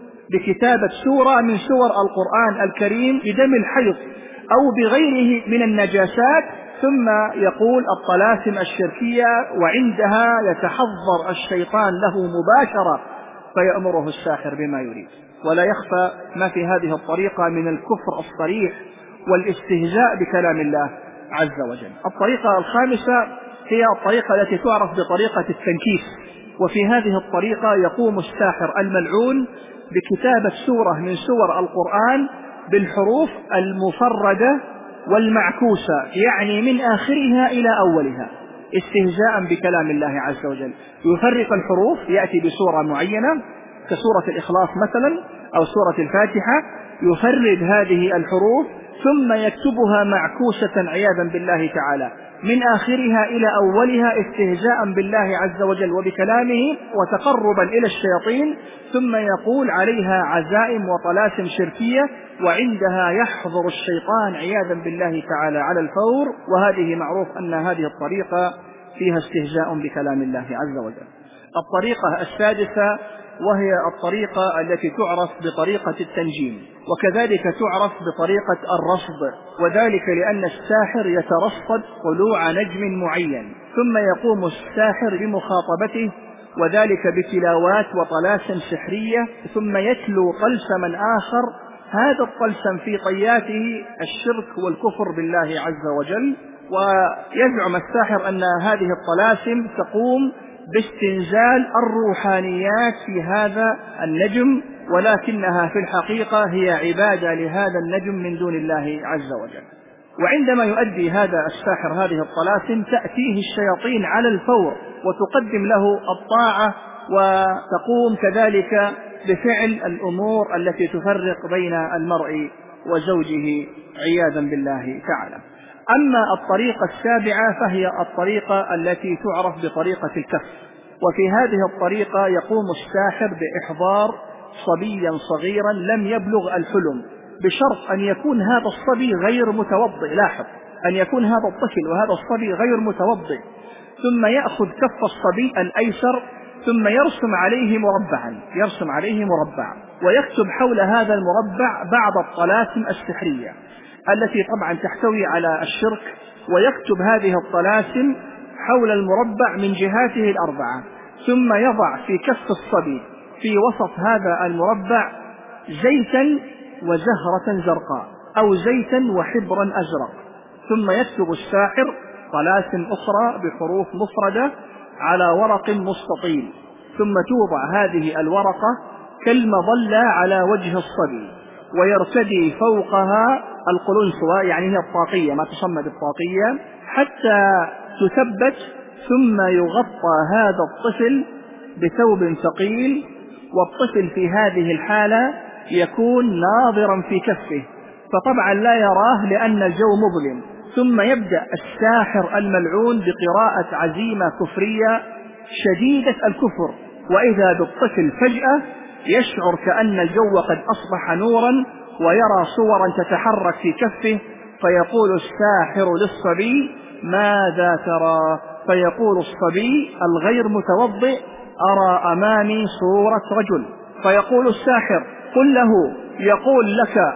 بكتابة سورة من سور القرآن الكريم بدم الحيض أو بغيره من النجاسات، ثم يقول الطلاسم الشركية، وعندها يتحضر الشيطان له مباشرة فيأمره الساحر بما يريد. ولا يخفى ما في هذه الطريقة من الكفر الصريح والاستهزاء بكلام الله عز وجل. الطريقة الخامسة هي الطريقة التي تعرف بطريقة التنكيس، وفي هذه الطريقة يقوم الساحر الملعون بكتابة سورة من سور القرآن بالحروف المفردة والمعكوسة، من آخرها إلى أولها، استهزاء بكلام الله عز وجل. يفرق الحروف، يأتي بسورة معينة كسورة الإخلاص مثلا أو سورة الفاتحة، يفرد هذه الحروف ثم يكتبها معكوسة عياذا بالله تعالى من آخرها إلى أولها، استهزاء بالله عز وجل وبكلامه وتقربا إلى الشياطين، ثم يقول عليها عزائم وطلاسم شركية، وعندها يحضر الشيطان عياذا بالله تعالى على الفور. وهذه معروف أن هذه الطريقة فيها استهزاء بكلام الله عز وجل. الطريقة السادسة وهي الطريقة التي تعرف بطريقة التنجيم، وكذلك تعرف بطريقة الرصد، وذلك لأن الساحر يترصد طلوع نجم معين، ثم يقوم الساحر بمخاطبته، وذلك بتلاوات وطلاسم سحرية، ثم يتلو طلسما آخر. هذا الطلسم في طياته الشرك والكفر بالله عز وجل. ويزعم الساحر أن هذه الطلاسم تقوم باستنزال الروحانيات في هذا النجم، ولكنها في الحقيقة هي عبادة لهذا النجم من دون الله عز وجل. وعندما يؤدي هذا الساحر هذه الطلاسم تأتيه الشياطين على الفور وتقدم له الطاعة، وتقوم كذلك بفعل الأمور التي تفرق بين المرء وزوجه عياذا بالله تعالى. أما الطريقة السابعة فهي الطريقة التي تعرف بطريقة الكف. وفي هذه الطريقة يقوم الساحر بإحضار صبيا صغيرا لم يبلغ الحلم، بشرط أن يكون هذا الصبي غير متوضئ. لاحظ، أن يكون هذا الطفل وهذا الصبي غير متوضئ. ثم يأخذ كف الصبي الأيسر ثم يرسم عليه مربعا، ويكتب حول هذا المربع بعض الطلاسم السحرية التي طبعا تحتوي على الشرك، ويكتب هذه الطلاسم حول المربع من جهاته الأربعة، ثم يضع في كف الصبي في وسط هذا المربع زيتا وزهرة زرقاء أو زيتا وحبرا أزرق، ثم يكتب الساحر طلاسم أخرى بحروف مفردة على ورق مستطيل، ثم توضع هذه الورقة كالمظلة على وجه الصبي، ويرتدي فوقها القلنسوة، يعني هي الطاقية، ما تسمى بالطاقية، حتى تثبت، ثم يغطى هذا الطفل بثوب ثقيل، والطفل في هذه الحالة يكون ناظرا في كفه، فطبعا لا يراه لأن الجو مظلم. ثم يبدأ الساحر الملعون بقراءة عزيمة كفرية شديدة الكفر، وإذا بالطفل فجأة يشعر كأن الجو قد أصبح نورا، ويرى صورا تتحرك في كفه، فيقول الساحر للصبي: ماذا ترى؟ فيقول الصبي الغير متوضئ: أرى أمامي صورة رجل. فيقول الساحر: قل له يقول لك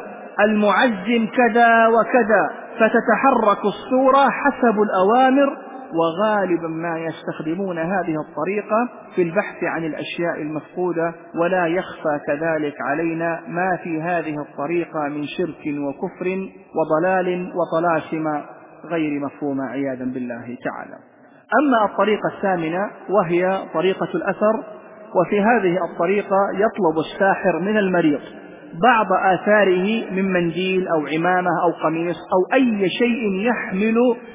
المعزم كذا وكذا، فتتحرك الصورة حسب الأوامر. وغالبا ما يستخدمون هذه الطريقة في البحث عن الأشياء المفقودة، ولا يخفى كذلك علينا ما في هذه الطريقة من شرك وكفر وضلال وطلاسم غير مفهومة عياذا بالله تعالى. أما الطريقة الثامنة وهي طريقة الأثر، وفي هذه الطريقة يطلب الساحر من المريض بعض آثاره من منديل أو عمامة أو قميص أو أي شيء يحمل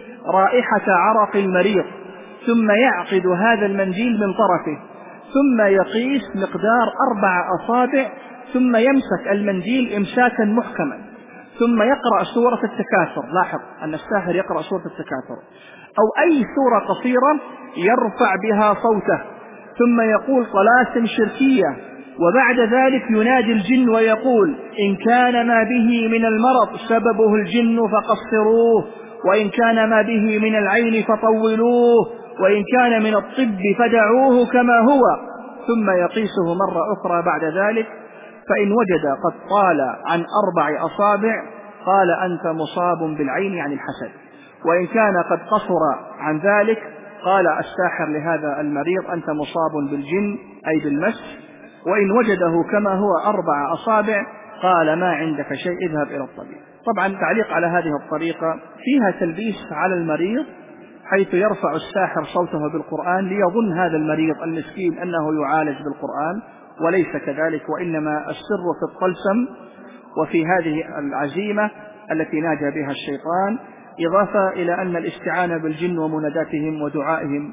رائحة عرق المريض، ثم يعقد هذا المنديل من طرفه، ثم يقيس مقدار 4 أصابع، ثم يمسك المنديل إمساكا محكما، ثم يقرأ سورة التكاثر. لاحظ أن الساحر يقرأ سورة التكاثر أو أي سورة قصيرة يرفع بها صوته، ثم يقول طلاسم شركية، وبعد ذلك ينادي الجن ويقول: إن كان ما به من المرض سببه الجن فقصروه، وإن كان ما به من العين فطولوه، وإن كان من الطب فدعوه كما هو. ثم يقيسه مرة أخرى بعد ذلك، فإن وجد قد طال عن 4 أصابع قال: أنت مصاب بالعين، يعني الحسد. وإن كان قد قصر عن ذلك قال الساحر لهذا المريض: أنت مصاب بالجن، أي بالمس. وإن وجده كما هو 4 أصابع قال: ما عندك شيء، اذهب إلى الطبيب. طبعا تعليق على هذه الطريقة فيها تلبيس على المريض، حيث يرفع الساحر صوته بالقرآن ليظن هذا المريض المسكين أنه يعالج بالقرآن، وليس كذلك، وإنما السر في الطلسم وفي هذه العزيمة التي ناجى بها الشيطان، إضافة إلى أن الاستعانة بالجن ومناداتهم ودعائهم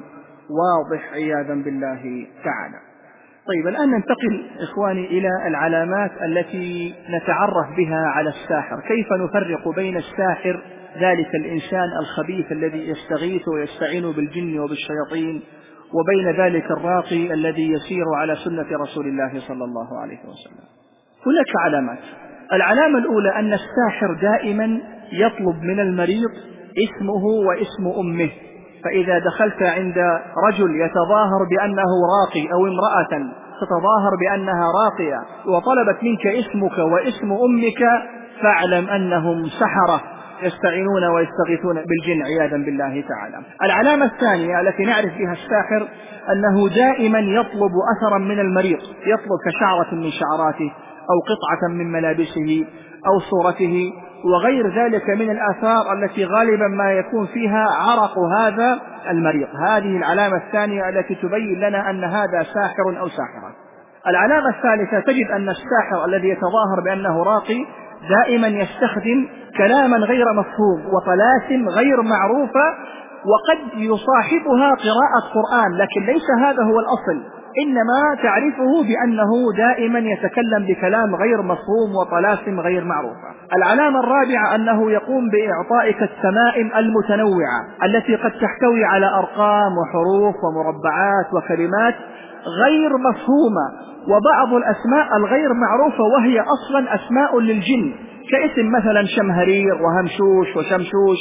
واضح عياذا بالله تعالى. طيب، الآن ننتقل إخواني إلى العلامات التي نتعرف بها على الساحر. كيف نفرق بين الساحر ذلك الإنسان الخبيث الذي يستغيث ويستعين بالجن وبالشياطين، وبين ذلك الراقي الذي يسير على سنة رسول الله صلى الله عليه وسلم؟ هناك علامات. العلامة الأولى أن الساحر دائما يطلب من المريض اسمه واسم أمه. فإذا دخلت عند رجل يتظاهر بأنه راقي أو امرأة تتظاهر بأنها راقية وطلبت منك اسمك واسم أمك، فاعلم أنهم سحرة يستعينون ويستغيثون بالجن عياذا بالله تعالى. العلامة الثانية التي نعرف بها الساحر أنه دائما يطلب أثرا من المريض، يطلب كشعرة من شعراته أو قطعة من ملابسه أو صورته وغير ذلك من الآثار التي غالبا ما يكون فيها عرق هذا المريض. هذه العلامة الثانية التي تبين لنا أن هذا ساحر أو ساحرة. العلامة الثالثة تجد أن الساحر الذي يتظاهر بأنه راقي دائما يستخدم كلاما غير مفهوم وطلاسم غير معروفة، وقد يصاحبها قراءة قرآن، لكن ليس هذا هو الأصل، إنما تعرفه بأنه دائما يتكلم بكلام غير مفهوم وطلاسم غير معروفة. العلامة الرابعة أنه يقوم بإعطائك التمائم المتنوعة التي قد تحتوي على أرقام وحروف ومربعات وكلمات غير مفهومة، وبعض الأسماء الغير معروفة وهي أصلا أسماء للجن، كاسم مثلا شمهرير وهمشوش وشمشوش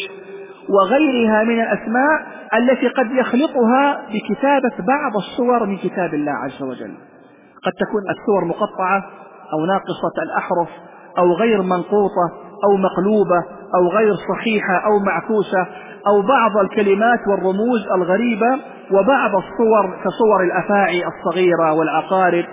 وغيرها من الأسماء التي قد يخلطها بكتابة بعض الصور من كتاب الله عز وجل. قد تكون الصور مقطعة أو ناقصة الأحرف أو غير منقوطة أو مقلوبة أو غير صحيحة أو معكوسة، أو بعض الكلمات والرموز الغريبة، وبعض الصور كصور الأفاعي الصغيرة والعقارب،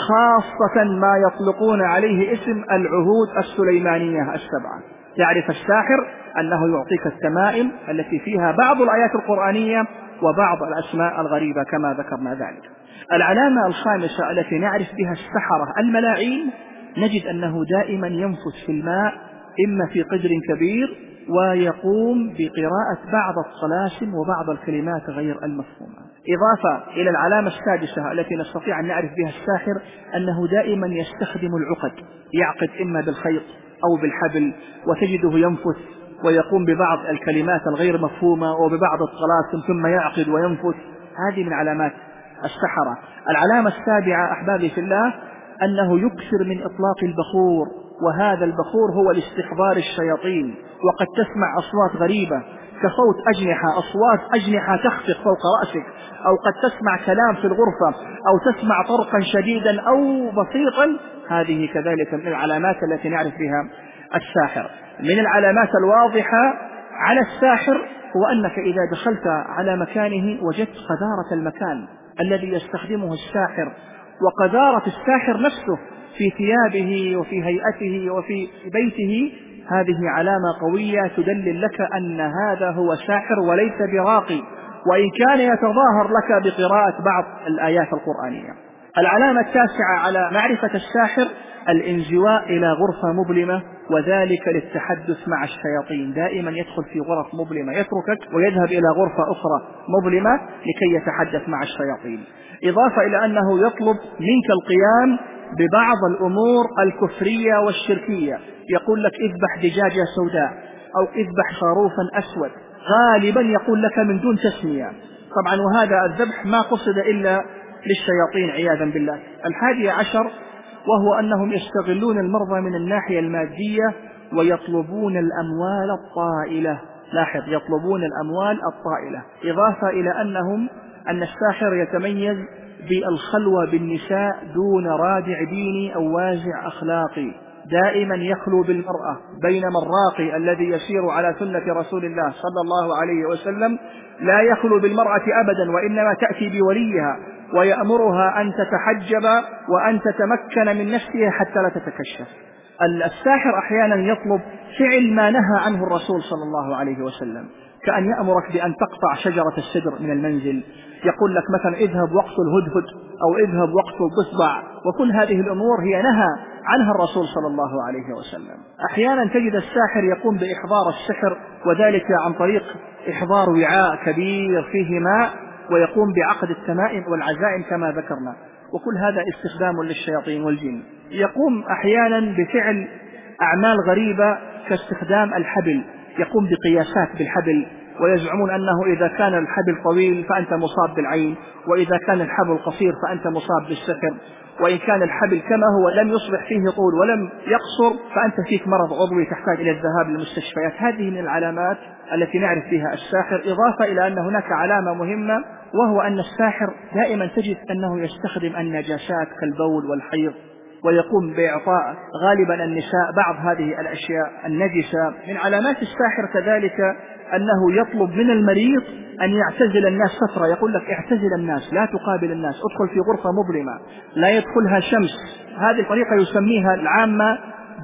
وخاصة ما يطلقون عليه اسم العهود السليمانية السبعة. يعرف الساحر أنه يعطيك التمائم التي فيها بعض الآيات القرآنية وبعض الأسماء الغريبة كما ذكرنا ذلك. العلامة الخامسة التي نعرف بها السحرة الملاعين، نجد أنه دائما ينفث في الماء إما في قدر كبير، ويقوم بقراءة بعض الطلاسم وبعض الكلمات غير المفهومة. إضافة إلى العلامة السادسة التي نستطيع أن نعرف بها الساحر أنه دائما يستخدم العقد، يعقد إما بالخيط أو بالحبل، وتجده ينفث ويقوم ببعض الكلمات الغير مفهومة وببعض الطلاسم ثم يعقد وينفث. هذه من علامات السحرة. العلامة السابعة أحبابي في الله أنه يكثر من إطلاق البخور، وهذا البخور هو لاستحضار الشياطين، وقد تسمع أصوات غريبة كصوت أجنحة، أصوات أجنحة تخفق فوق رأسك، أو قد تسمع كلام في الغرفة، أو تسمع طرقا شديدا أو بسيطا. هذه كذلك من العلامات التي نعرف بها الساحر. من العلامات الواضحة على الساحر هو أنك إذا دخلت على مكانه وجدت قذارة المكان الذي يستخدمه الساحر وقذارة الساحر نفسه في ثيابه وفي هيئته وفي بيته، هذه علامة قوية تدلل لك أن هذا هو ساحر وليس براقي، وإن كان يتظاهر لك بقراءة بعض الآيات القرآنية. العلامة التاسعة على معرفة الساحر الانزواء إلى غرفة مظلمة، وذلك للتحدث مع الشياطين. دائما يدخل في غرف مظلمة، يتركك ويذهب إلى غرفة أخرى مظلمة لكي يتحدث مع الشياطين. إضافة إلى أنه يطلب منك القيام ببعض الأمور الكفرية والشركية، يقول لك اذبح دجاجة سوداء أو اذبح خروفا أسود، غالبا يقول لك من دون تسمية طبعا، وهذا الذبح ما قصد إلا للشياطين عياذا بالله. 11 وهو أنهم يستغلون المرضى من الناحية المادية ويطلبون الأموال الطائلة. لاحظ، يطلبون الأموال الطائلة. إضافة إلى أن الساحر يتميز بالخلوة بالنساء دون رادع ديني أو وازع أخلاقي، دائما يخلو بالمرأة، بينما الراقي الذي يسير على سنة رسول الله صلى الله عليه وسلم لا يخلو بالمرأة أبدا، وإنما تأتي بوليها ويأمرها أن تتحجب وأن تتمكن من نفسها حتى لا تتكشف. الساحر أحيانا يطلب فعل ما نهى عنه الرسول صلى الله عليه وسلم، كأن يأمرك بأن تقطع شجرة السدر من المنزل، يقول لك مثلا اذهب واقتل الهدهد أو اذهب واقتل الضفدع، وكل هذه الأمور هي نهى عنها الرسول صلى الله عليه وسلم. أحيانا تجد الساحر يقوم بإحضار السحر، وذلك عن طريق إحضار وعاء كبير فيه ماء، ويقوم بعقد التمائم والعزائم كما ذكرنا، وكل هذا استخدام للشياطين والجن. يقوم أحيانا بفعل أعمال غريبة كاستخدام الحبل، يقوم بقياسات بالحبل، ويزعمون أنه إذا كان الحبل طويل فأنت مصاب بالعين، وإذا كان الحبل قصير فأنت مصاب بالسحر، وإن كان الحبل كما هو لم يصبح فيه طول ولم يقصر فأنت فيك مرض عضوي تحتاج إلى الذهاب للمستشفيات. هذه من العلامات التي نعرف بها الساحر. إضافة إلى أن هناك علامة مهمة، وهو أن الساحر دائما تجد أنه يستخدم النجاسات كالبول والحيض، ويقوم بإعطاء غالبا النساء بعض هذه الأشياء النجسة. من علامات الساحر كذلك أنه يطلب من المريض أن يعتزل الناس فترة، يقول لك اعتزل الناس، لا تقابل الناس، ادخل في غرفة مظلمة لا يدخلها شمس. هذه الطريقة يسميها العامة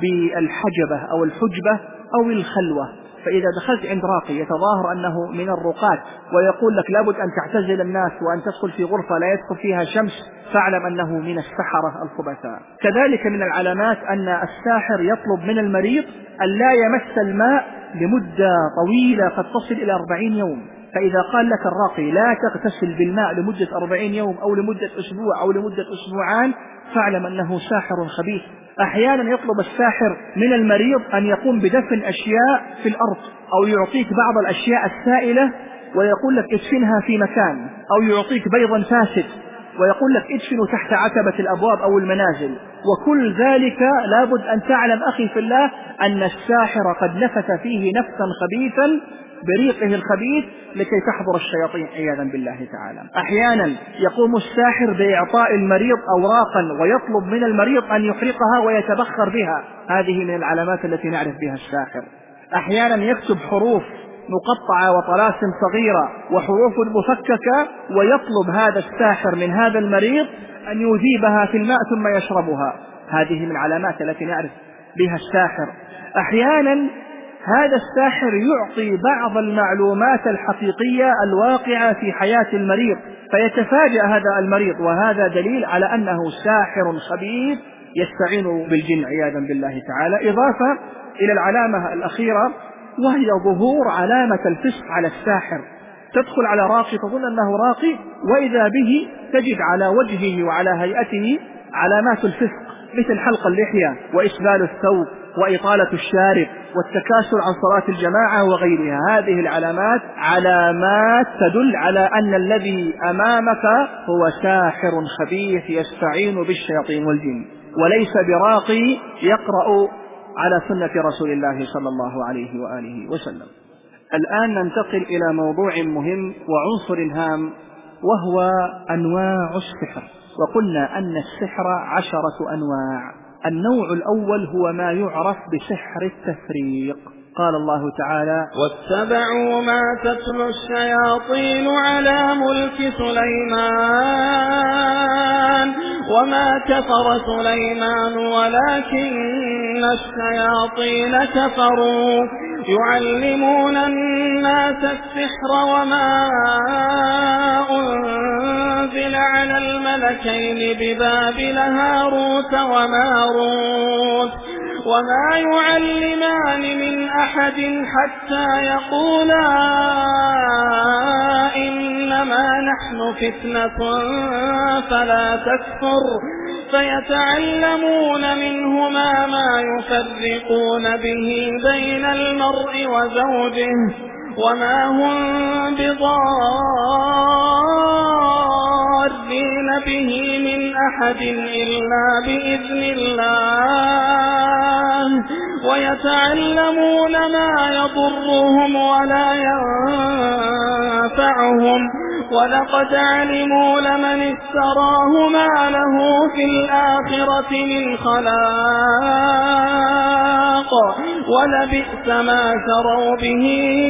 بالحجبة أو الحجبة أو الخلوة. فإذا دخلت عند راقي يتظاهر أنه من الرقاة ويقول لك لابد أن تعتزل الناس وأن تدخل في غرفة لا يدخل فيها شمس، فاعلم أنه من السحرة الخبثاء. كذلك من العلامات أن الساحر يطلب من المريض أن لا يمس الماء لمدة طويلة قد تصل إلى 40 يوم. فإذا قال لك الراقي لا تغتسل بالماء لمدة 40 يوم أو لمدة أسبوع أو لمدة أسبوعان، فاعلم أنه ساحر خبيث. أحيانا يطلب الساحر من المريض أن يقوم بدفن أشياء في الأرض، أو يعطيك بعض الأشياء السائلة ويقول لك ادفنها في مكان، أو يعطيك بيضا فاسد ويقول لك ادفنه تحت عتبة الأبواب أو المنازل. وكل ذلك لابد أن تعلم أخي في الله أن الساحر قد نفث فيه نفثا خبيثا بريقه الخبيث لكي تحضر الشياطين عياذا بالله تعالى. أحيانا يقوم الساحر بإعطاء المريض أوراقا ويطلب من المريض أن يحرقها ويتبخر بها، هذه من العلامات التي نعرف بها الساحر. أحيانا يكتب حروف مقطعة وطلاسم صغيرة وحروف مفككة ويطلب هذا الساحر من هذا المريض أن يذيبها في الماء ثم يشربها، هذه من العلامات التي نعرف بها الساحر. أحيانا هذا الساحر يعطي بعض المعلومات الحقيقية الواقعة في حياة المريض فيتفاجأ هذا المريض، وهذا دليل على أنه ساحر خبيث يستعين بالجن عياذا بالله تعالى. إضافة إلى العلامة الأخيرة وهي ظهور علامة الفسق على الساحر. تدخل على راقي تظن أنه راقي وإذا به تجد على وجهه وعلى هيئته علامات الفسق، مثل حلق اللحية وإسبال الثوب وإطالة الشارب والتكاسل عن صلاة الجماعة وغيرها. هذه العلامات علامات تدل على أن الذي أمامك هو ساحر خبيث يستعين بالشياطين والجن، وليس براقي يقرأ على سنة رسول الله صلى الله عليه وآله وسلم. الآن ننتقل إلى موضوع مهم وعنصر هام، وهو أنواع السحر. وقلنا أن السحر 10 أنواع. النوع الأول هو ما يعرف بسحر التفريق. قال الله تعالى: واتبعوا ما تتلو الشياطين على ملك سليمان وما كفر سليمان ولكن الشياطين كفروا يعلمون الناس السحر وما أنزل على الملكين ببابل هاروت وماروت وما يعلمان من أحد حتى يقولا إنما نحن فتنة فلا تكفر فيتعلمون منهما ما يفرقون به بين المرء وزوجه وما هم بضارين به من أحد إلا بإذن الله ويتعلمون ما يضرهم ولا ينفعهم ولقد علموا لمن اشتراه ما له في الآخرة من خلاق ولبئس ما شروا به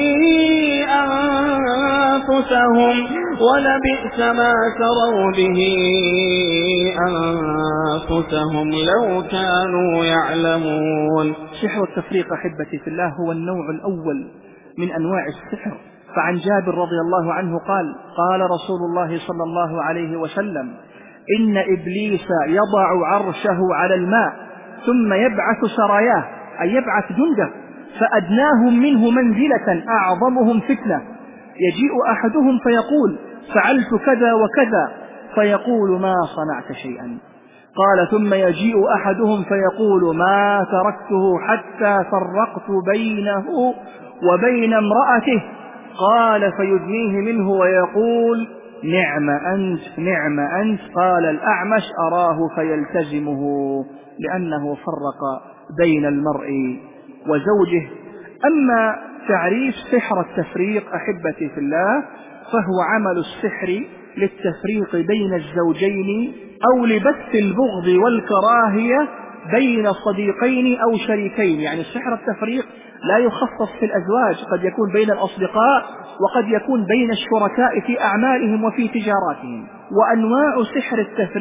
أنفسهم لو كانوا يعلمون. سحر التفريق أحبتي في الله هو النوع الأول من أنواع السحر. فعن جابر رضي الله عنه قال: قال رسول الله صلى الله عليه وسلم: إن إبليس يضع عرشه على الماء ثم يبعث سراياه، أي يبعث جنده، فأدناهم منه منزلة أعظمهم فتنة، يجيء أحدهم فيقول: فعلت كذا وكذا، فيقول: ما صنعت شيئا. قال: ثم يجيء أحدهم فيقول: ما تركته حتى فرقت بينه وبين امرأته. قال: فيدنيه منه ويقول: نعم أنت نعم أنت. قال الأعمش: أراه فيلتزمه لأنه فرق بين المرء وزوجه. أما تعريف سحر التفريق أحبتي في الله فهو عمل السحر للتفريق بين الزوجين أو لبث البغض والكراهية بين صديقين أو شريكين. يعني سحر التفريق لا يخصص في الأزواج، قد يكون بين الأصدقاء وقد يكون بين الشركاء في أعمالهم وفي تجاراتهم. وأنواع سحر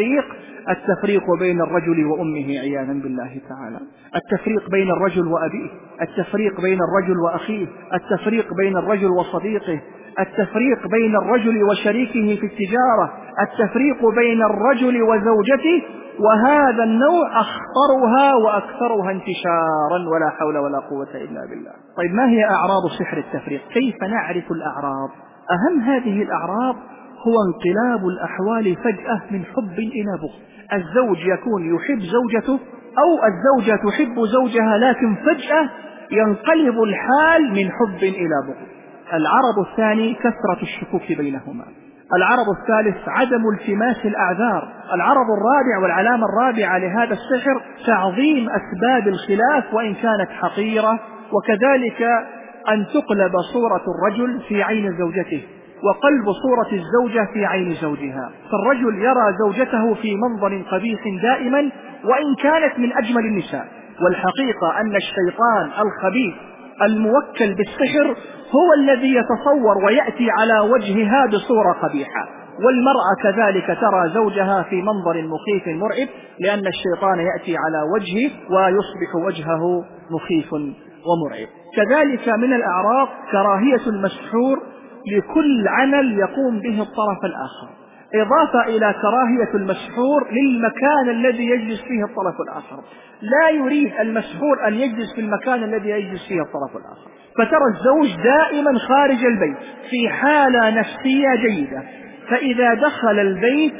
التفريق بين الرجل وأمه عياذا بالله تعالى، التفريق بين الرجل وأبيه، التفريق بين الرجل وأخيه، التفريق بين الرجل وصديقه، التفريق بين الرجل وشريكه في التجارة، التفريق بين الرجل وزوجته. وهذا النوع أخطرها وأكثرها انتشارا، ولا حول ولا قوة إلا بالله. طيب ما هي أعراض سحر التفريق؟ كيف نعرف الأعراض؟ أهم هذه الأعراض هو انقلاب الأحوال فجأة من حب إلى بغض. الزوج يكون يحب زوجته أو الزوجة تحب زوجها، لكن فجأة ينقلب الحال من حب إلى بغض. العرض الثاني كثرة الشكوك بينهما. العرض الثالث عدم التماس الأعذار. العرض الرابع والعلامة الرابعة لهذا السحر تعظيم أسباب الخلاف وإن كانت حقيرة، وكذلك أن تقلب صورة الرجل في عين زوجته وقلب صورة الزوجة في عين زوجها، فالرجل يرى زوجته في منظر قبيح دائما وإن كانت من أجمل النساء. والحقيقة أن الشيطان الخبيث الموكل بالسحر هو الذي يتصور ويأتي على وجهها بصورة قبيحة، والمرأة كذلك ترى زوجها في منظر مخيف مرعب، لأن الشيطان يأتي على وجهه ويصبح وجهه مخيف ومرعب. كذلك من الأعراض كراهية المسحور لكل عمل يقوم به الطرف الآخر، إضافة إلى كراهية المسحور للمكان الذي يجلس فيه الطرف الآخر. لا يريد المسحور أن يجلس في المكان الذي يجلس فيه الطرف الآخر، فترى الزوج دائما خارج البيت في حالة نفسية جيدة، فإذا دخل البيت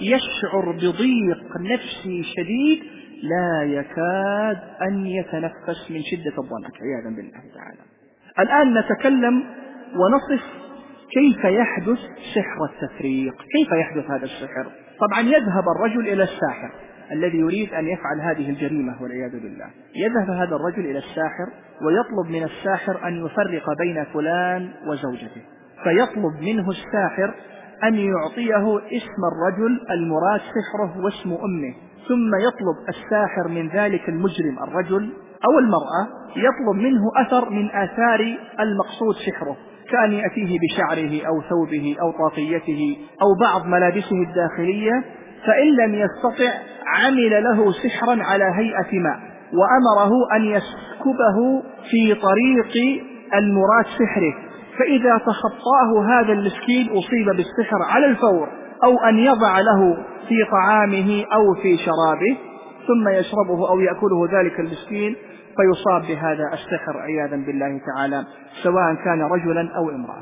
يشعر بضيق نفسي شديد لا يكاد أن يتنفس من شدة الضنك عياذا بالله تعالى. الآن نتكلم ونصف كيف يحدث سحر التفريق. كيف يحدث هذا السحر؟ طبعا يذهب الرجل إلى الساحر الذي يريد أن يفعل هذه الجريمة والعياذ بالله. يذهب هذا الرجل إلى الساحر ويطلب من الساحر أن يفرق بين فلان وزوجته، فيطلب منه الساحر أن يعطيه اسم الرجل المراد سحره واسم أمه، ثم يطلب الساحر من ذلك المجرم الرجل أو المرأة، يطلب منه أثر من آثار المقصود سحره، كأن يأتيه بشعره أو ثوبه أو طاقيته أو بعض ملابسه الداخلية، فإن لم يستطع عمل له سحرا على هيئة ماء وأمره أن يسكبه في طريق المراد سحره، فإذا تخطاه هذا المسكين أصيب بالسحر على الفور، أو أن يضع له في طعامه أو في شرابه ثم يشربه أو يأكله ذلك المسكين فيصاب بهذا السحر عياذا بالله تعالى، سواء كان رجلا أو امرأة.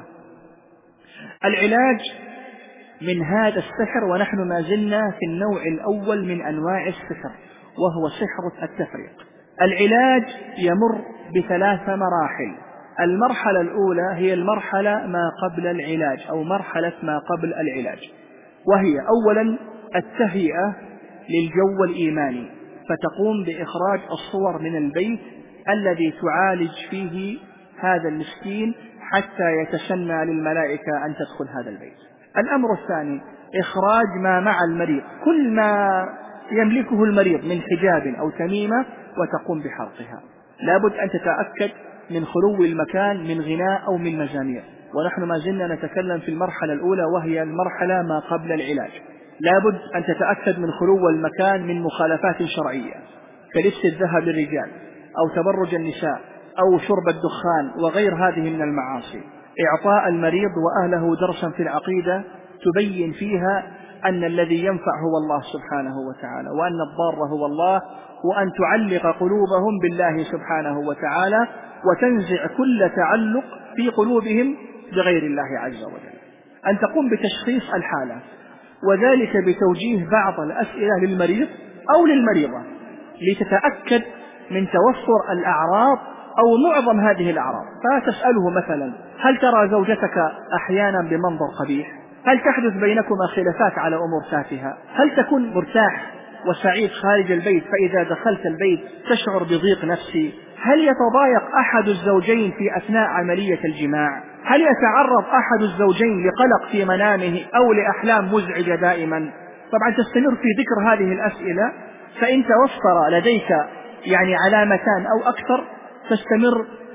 العلاج من هذا السحر، ونحن ما زلنا في النوع الأول من أنواع السحر وهو سحر التفريق. العلاج يمر بثلاث مراحل. المرحلة الأولى هي المرحلة ما قبل العلاج أو مرحلة ما قبل العلاج، وهي أولا التهيئة للجو الإيماني، فتقوم بإخراج الصور من البيت الذي تعالج فيه هذا المسكين حتى يتسنى للملائكة أن تدخل هذا البيت. الأمر الثاني إخراج ما مع المريض، كل ما يملكه المريض من حجاب أو تميمة، وتقوم بحرقها. لابد أن تتأكد من خلو المكان من غناء أو من مزامير، ونحن ما زلنا نتكلم في المرحلة الأولى وهي المرحلة ما قبل العلاج. لابد أن تتأكد من خلو المكان من مخالفات شرعية كلبس الذهب للرجال أو تبرج النساء أو شرب الدخان وغير هذه من المعاصي. إعطاء المريض وأهله درسا في العقيدة تبين فيها أن الذي ينفع هو الله سبحانه وتعالى، وأن الضار هو الله، وأن تعلق قلوبهم بالله سبحانه وتعالى وتنزع كل تعلق في قلوبهم بغير الله عز وجل. أن تقوم بتشخيص الحالة، وذلك بتوجيه بعض الأسئلة للمريض أو للمريضة لتتأكد من توفر الأعراض أو معظم هذه الأعراض. فتسأله مثلا: هل ترى زوجتك أحيانا بمنظر قبيح؟ هل تحدث بينكما خلافات على أمور تافهة؟ هل تكون مرتاح وسعيد خارج البيت فإذا دخلت البيت تشعر بضيق نفسي؟ هل يتضايق أحد الزوجين في أثناء عملية الجماع؟ هل يتعرض أحد الزوجين لقلق في منامه أو لأحلام مزعجة دائما؟ طبعا تستمر في ذكر هذه الأسئلة، فإن توفر لديك علامتان أو أكثر تستمر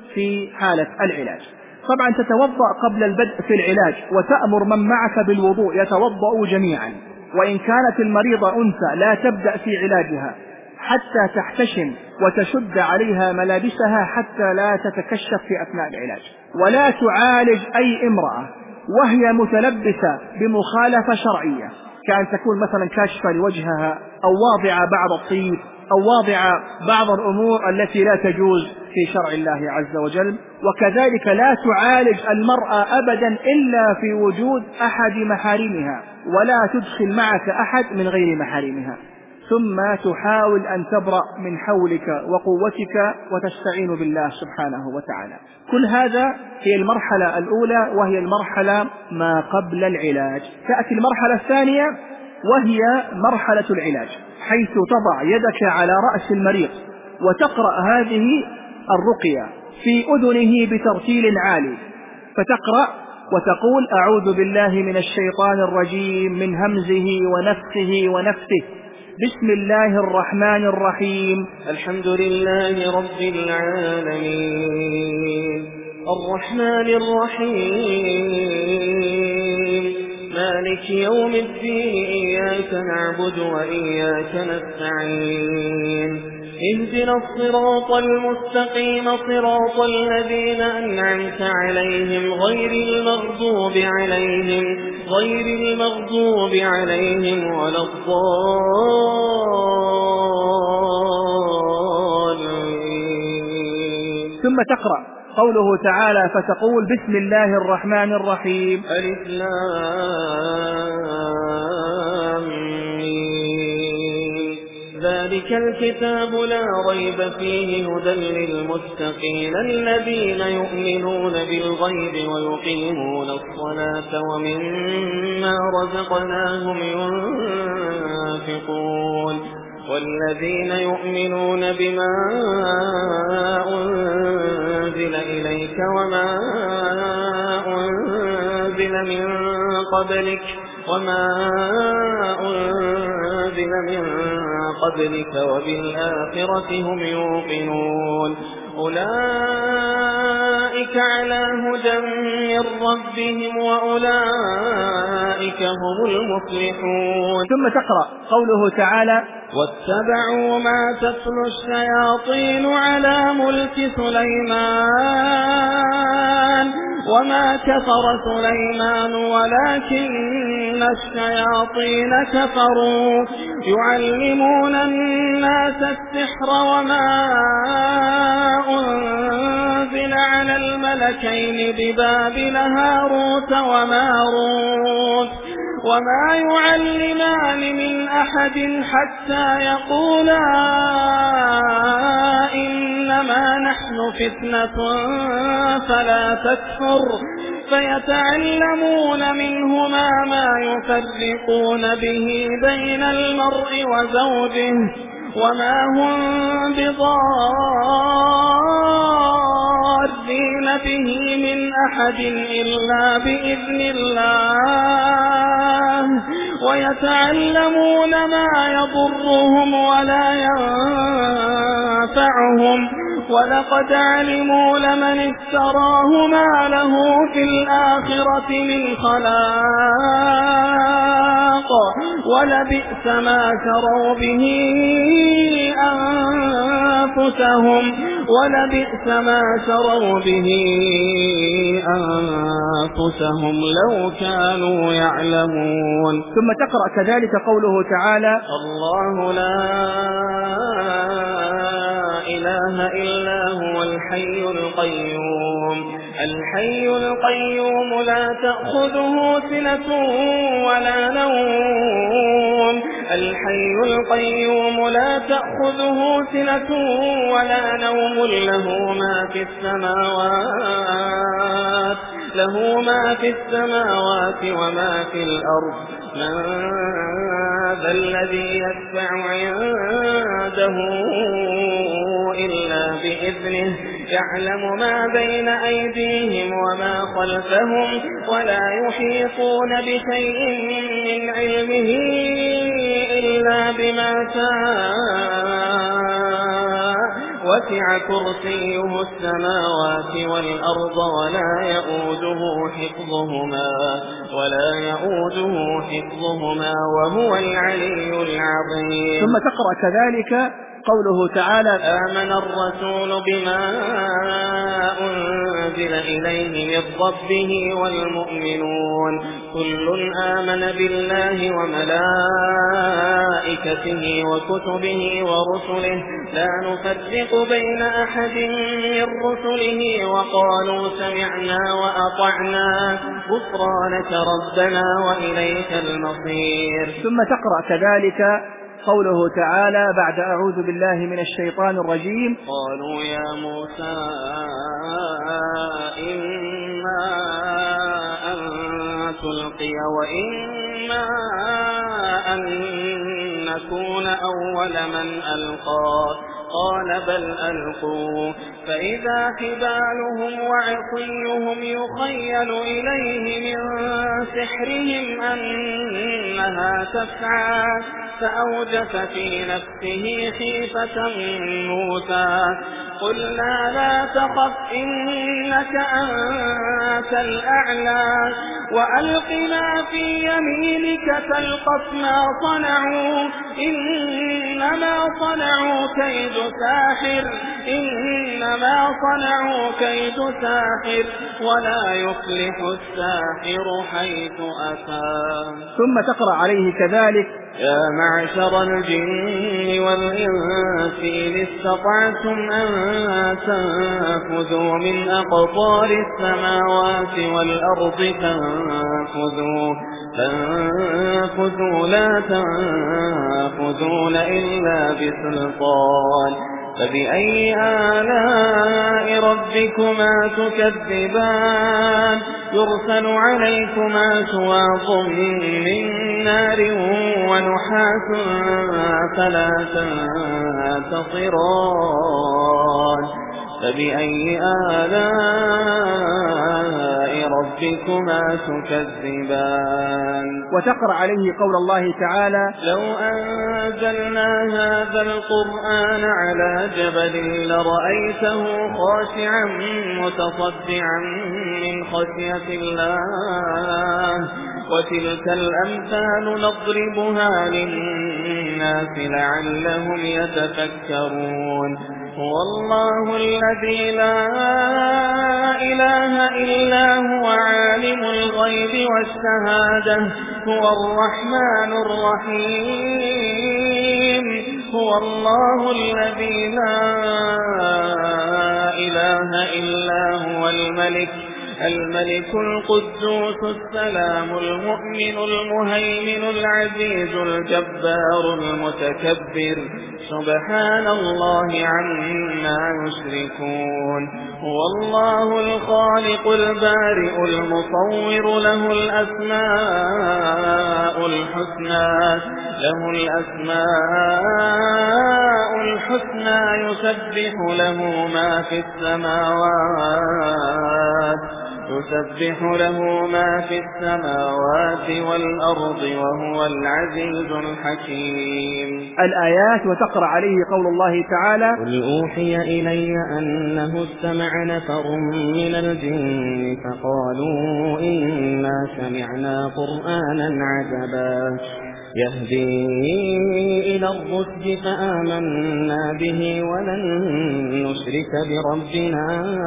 في حالة العلاج. طبعا تتوضأ قبل البدء في العلاج، وتأمر من معك بالوضوء يتوضأوا جميعا، وإن كانت المريضة أنثى لا تبدأ في علاجها حتى تحتشم وتشد عليها ملابسها حتى لا تتكشف في أثناء العلاج، ولا تعالج أي امرأة وهي متلبسة بمخالفة شرعية، كأن تكون مثلا كاشفة لوجهها أو واضعة بعض الطيب أو واضعة بعض الأمور التي لا تجوز في شرع الله عز وجل. وكذلك لا تعالج المرأة أبدا إلا في وجود أحد محارمها، ولا تدخل معك أحد من غير محارمها، ثم تحاول أن تبرأ من حولك وقوتك وتستعين بالله سبحانه وتعالى. كل هذا هي المرحلة الأولى، وهي المرحلة ما قبل العلاج. تأتي المرحلة الثانية وهي مرحلة العلاج، حيث تضع يدك على رأس المريض وتقرأ هذه الرقية في أذنه بترتيل عالي، فتقرأ وتقول: أعوذ بالله من الشيطان الرجيم من همزه ونفخه ونفثه، بسم الله الرحمن الرحيم، الحمد لله رب العالمين، الرحمن الرحيم، مالك يوم الدين، إياك نعبد وإياك نستعين، اهدنا الصراط المستقيم، صراط الذين أنعمت عليهم غير المغضوب عليهم ولا الضالين. ثم تقرأ قوله تعالى فتقول: بسم الله الرحمن الرحيم، ألف لام ميم، ذلك الكتاب لا ريب فيه هدى للمتقين الذين يؤمنون بالغيب ويقيمون الصلاة ومما رزقناهم ينفقون، والذين يؤمنون بما أنزل إليك وما أنزل من قبلك وبالآخرة هم يوقنون، أولئك على هدى من ربهم وأولئك هم المفلحون. ثم تقرأ قوله تعالى: واتبعوا ما تتلو الشياطين على ملك سليمان وما كفر سليمان ولكن الشياطين كفروا يعلمون الناس السحر وما أنزل على الملكين ببابل هاروت وماروت وما يعلمان من أحد حتى يقولا إنما نحن فتنة فلا تكفر، فيتعلمون منهما ما يفرقون به بين المرء وزوجه وما هم بضارين به من أحد إلا بإذن الله، ويتعلمون ما يضرهم ولا ينفعهم، ولقد علموا لمن اشتراه ما له في الآخرة من خلاق، ولبئس ما شروا به أنفسهم لو كانوا يعلمون. ثم تقرأ كذلك قوله تعالى: الله لا إله إلا هو الحي القيوم لا تأخذه سنة ولا نوم، له ما في السماوات وما في الأرض، من ذا الذي يشفع عنده إلا بإذنه، يعلم ما بين أيديهم وما خلفهم، ولا يحيطون بشيء من علمه إلا بما شاء، وسع كرسيه السماوات والأرض ولا يؤوده حفظهما وهو العلي العظيم. ثم تقرأ كذلك قوله تعالى: آمن الرسول بما أنزل إليه من ربه والمؤمنون كل آمن بالله وملائكته وكتبه ورسله لا نفرق بين أحد من رسله وقالوا سمعنا وأطعنا غفرانك ربنا وإليك المصير. ثم تقرأ كذلك قوله تعالى بعد أعوذ بالله من الشيطان الرجيم: قالوا يا موسى إما أن تلقي وإما أن نكون أول من ألقى قال بل ألقوا فإذا حبالهم وعصيهم يخيل إليه من سحرهم أنها تسعى فأوجس في نفسه خيفة موسى قلنا لا تخف إنك أنت الأعلى وألق ما في يمينك تلقف ما صنعوا إنما صنعوا كيد ساحر ولا يفلح الساحر حيث أتى. ثم تقرأ عليه كذلك: يا معشر الجن والإنس إن استطعتم أن تنفذوا من أقطار السماوات والأرض فانفذوا لا تنفذون إلا بسلطان فبأي آلاء ربكما تكذبان يرسل عليكما شواظ من نار ونحاس فلا تنتصران فبأي آلاء ربكما تكذبان. وتقرأ عليه قول الله تعالى: لو أنزلنا هذا القرآن على جبل لرأيته خاشعا متصدعا من خشية الله وتلك الأمثال نضربها للناس لعلهم يتفكرون. هو الله الذي لا إله إلا هو عالم الغيب والشهادة هو الرحمن الرحيم. هو الله الذي لا إله إلا هو الملك القدوس السلام المؤمن المهيمن العزيز الجبار المتكبر سبحان الله عما يشركون. هو الله الخالق البارئ المصور له الأسماء الحسنى يسبح له ما في السماوات والأرض وهو العزيز الحكيم. الآيات. وتقرأ عليه قول الله تعالى: قل أوحي إلي أنه استمع نفر من الجن فقالوا إنا سمعنا قرآنا عجبا يهدي إلى الرشد فآمنا به ولن نشرك بربنا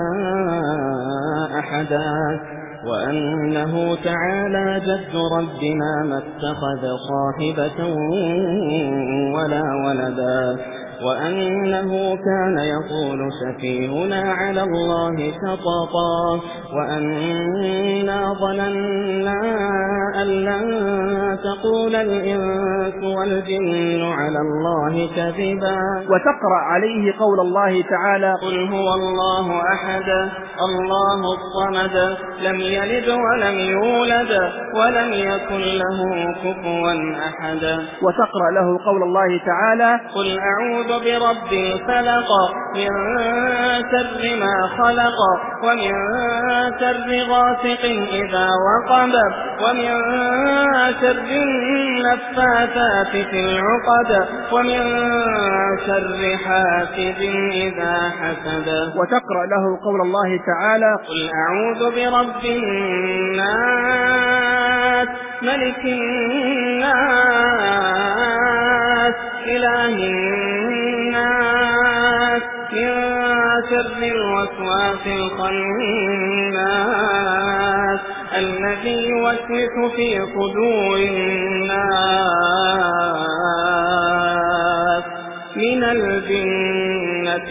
أحدا وأنه تعالى جد ربنا ما اتخذ صاحبة ولا ولدا وأنه كان يقول سفيهنا على الله شططا وأنا ظننا أن لن تقول الإنس والجن على الله كذبا. وتقرأ عليه قول الله تعالى: قل هو الله أحد الله الصمد لم يلد ولم يولد ولم يكن له كفوا أحد. وتقرأ له قول الله تعالى: قل أعوذ برب الفلق من شر ما خلق ومن شر غاسق إذا وقب ومن شر والنفاثات في العقد ومن شر حاسد إذا حسد. وتقرأ له قول الله تعالى: قل أعوذ برب الناس ملك الناس إله الناس من شر الوسواس الخناس الذي يوسوس في صدور الناس من الجنة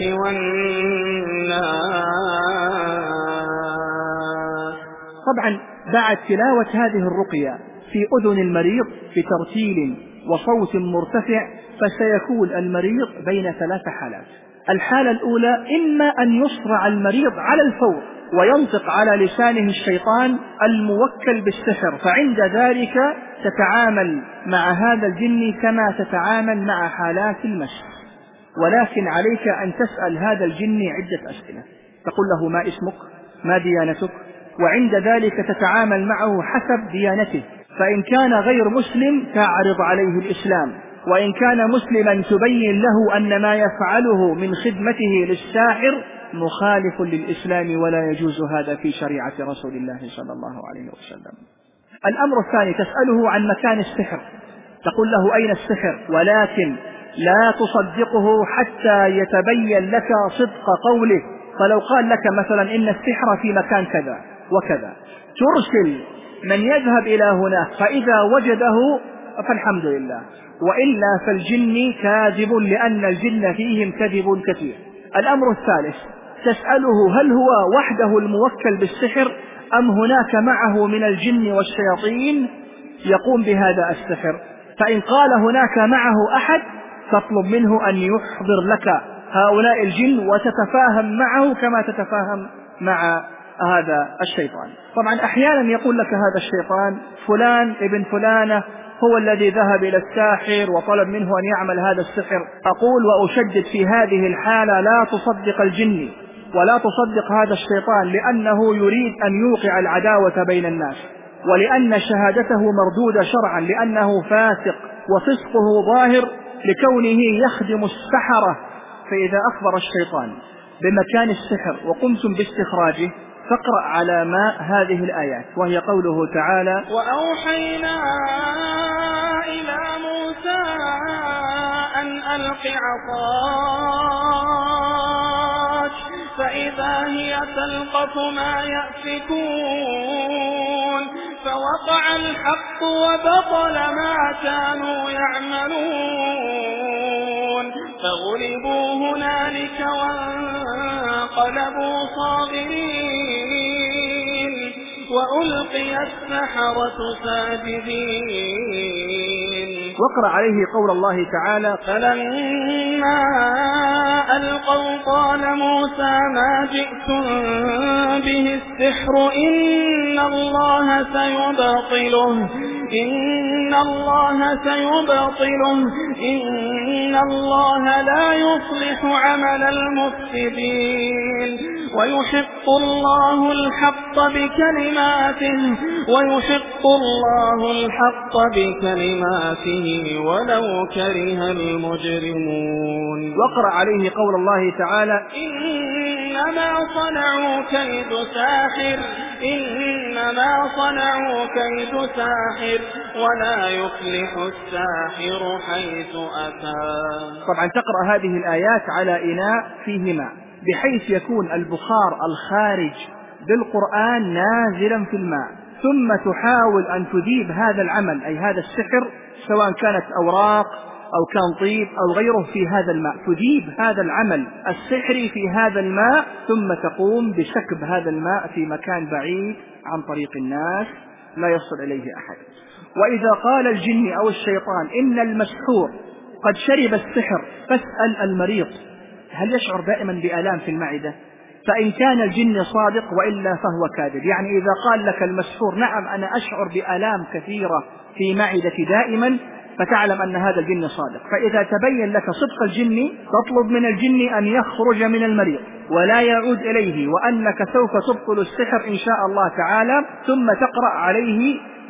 والناس. طبعا بعد تلاوة هذه الرقية في أذن المريض بترتيل وصوت مرتفع فسيكون المريض بين 3 حالات. الحالة الأولى إما أن يصرع المريض على الفور وينطق على لسانه الشيطان الموكل بالسحر، فعند ذلك تتعامل مع هذا الجن كما تتعامل مع حالات المس، ولكن عليك أن تسأل هذا الجن عدة أسئلة، تقول له: ما اسمك؟ ما ديانتك؟ وعند ذلك تتعامل معه حسب ديانته، فإن كان غير مسلم تعرض عليه الإسلام، وإن كان مسلما تبين له أن ما يفعله من خدمته للساحر مخالف للإسلام ولا يجوز هذا في شريعة رسول الله صلى الله عليه وسلم. الأمر الثاني تسأله عن مكان السحر، تقول له: أين السحر؟ ولكن لا تصدقه حتى يتبين لك صدق قوله، فلو قال لك مثلا إن السحر في مكان كذا وكذا ترسل من يذهب إلى هناك، فإذا وجده فالحمد لله، وإلا فالجن كاذب لأن الجن فيهم كذب كثير. الأمر الثالث تسأله: هل هو وحده الموكل بالسحر أم هناك معه من الجن والشياطين يقوم بهذا السحر؟ فإن قال هناك معه أحد تطلب منه أن يحضر لك هؤلاء الجن وتتفاهم معه كما تتفاهم مع هذا الشيطان. طبعا أحيانا يقول لك هذا الشيطان: فلان ابن فلانة هو الذي ذهب إلى الساحر وطلب منه أن يعمل هذا السحر. أقول وأشدد في هذه الحالة: لا تصدق الجن ولا تصدق هذا الشيطان، لأنه يريد أن يوقع العداوة بين الناس، ولأن شهادته مردودة شرعا، لأنه فاسق وفسقه ظاهر لكونه يخدم السحرة. فإذا أخبر الشيطان بمكان السحر وقمتم باستخراجه فاقرأ على ما هذه الآيات، وهي قوله تعالى: وأوحينا إلى موسى أن ألق عصاك فإذا هي تلقف ما يأفكون فوقع الحق وبطل ما كانوا يعملون فغلبوا هنالك وانقلبوا صاغرين وألقي السحرة ساجدين. واقرأ عليه قول الله تعالى: فلما ألقوا قال موسى ما جئتم به السحر إن الله سيبطله إن الله لا يصلح عمل المفسدين ويحق الله الحق بكلماته ولو كره المجرمون. واقرأ عليه قول الله تعالى: إنما صنعوا كيد ساحر ولا يفلح الساحر حيث أتى. طبعا تقرأ هذه الآيات على إناء فيه ماء، بحيث يكون البخار الخارج بالقرآن نازلا في الماء، ثم تحاول أن تذيب هذا العمل أي هذا السحر، سواء كانت أوراق أو كان طيب أو غيره في هذا الماء، تذيب هذا العمل السحري في هذا الماء، ثم تقوم بسكب هذا الماء في مكان بعيد عن طريق الناس لا يصل إليه أحد. وإذا قال الجن أو الشيطان إن المسحور قد شرب السحر فاسأل المريض هل يشعر دائما بآلام في المعدة، فإن كان الجن صادق وإلا فهو كاذب. يعني إذا قال لك المسحور نعم أنا أشعر بآلام كثيرة في معدتي دائما، فتعلم أن هذا الجن صادق. فإذا تبين لك صدق الجن تطلب من الجن أن يخرج من المريض ولا يعود إليه، وأنك سوف تبطل السحر إن شاء الله تعالى، ثم تقرأ عليه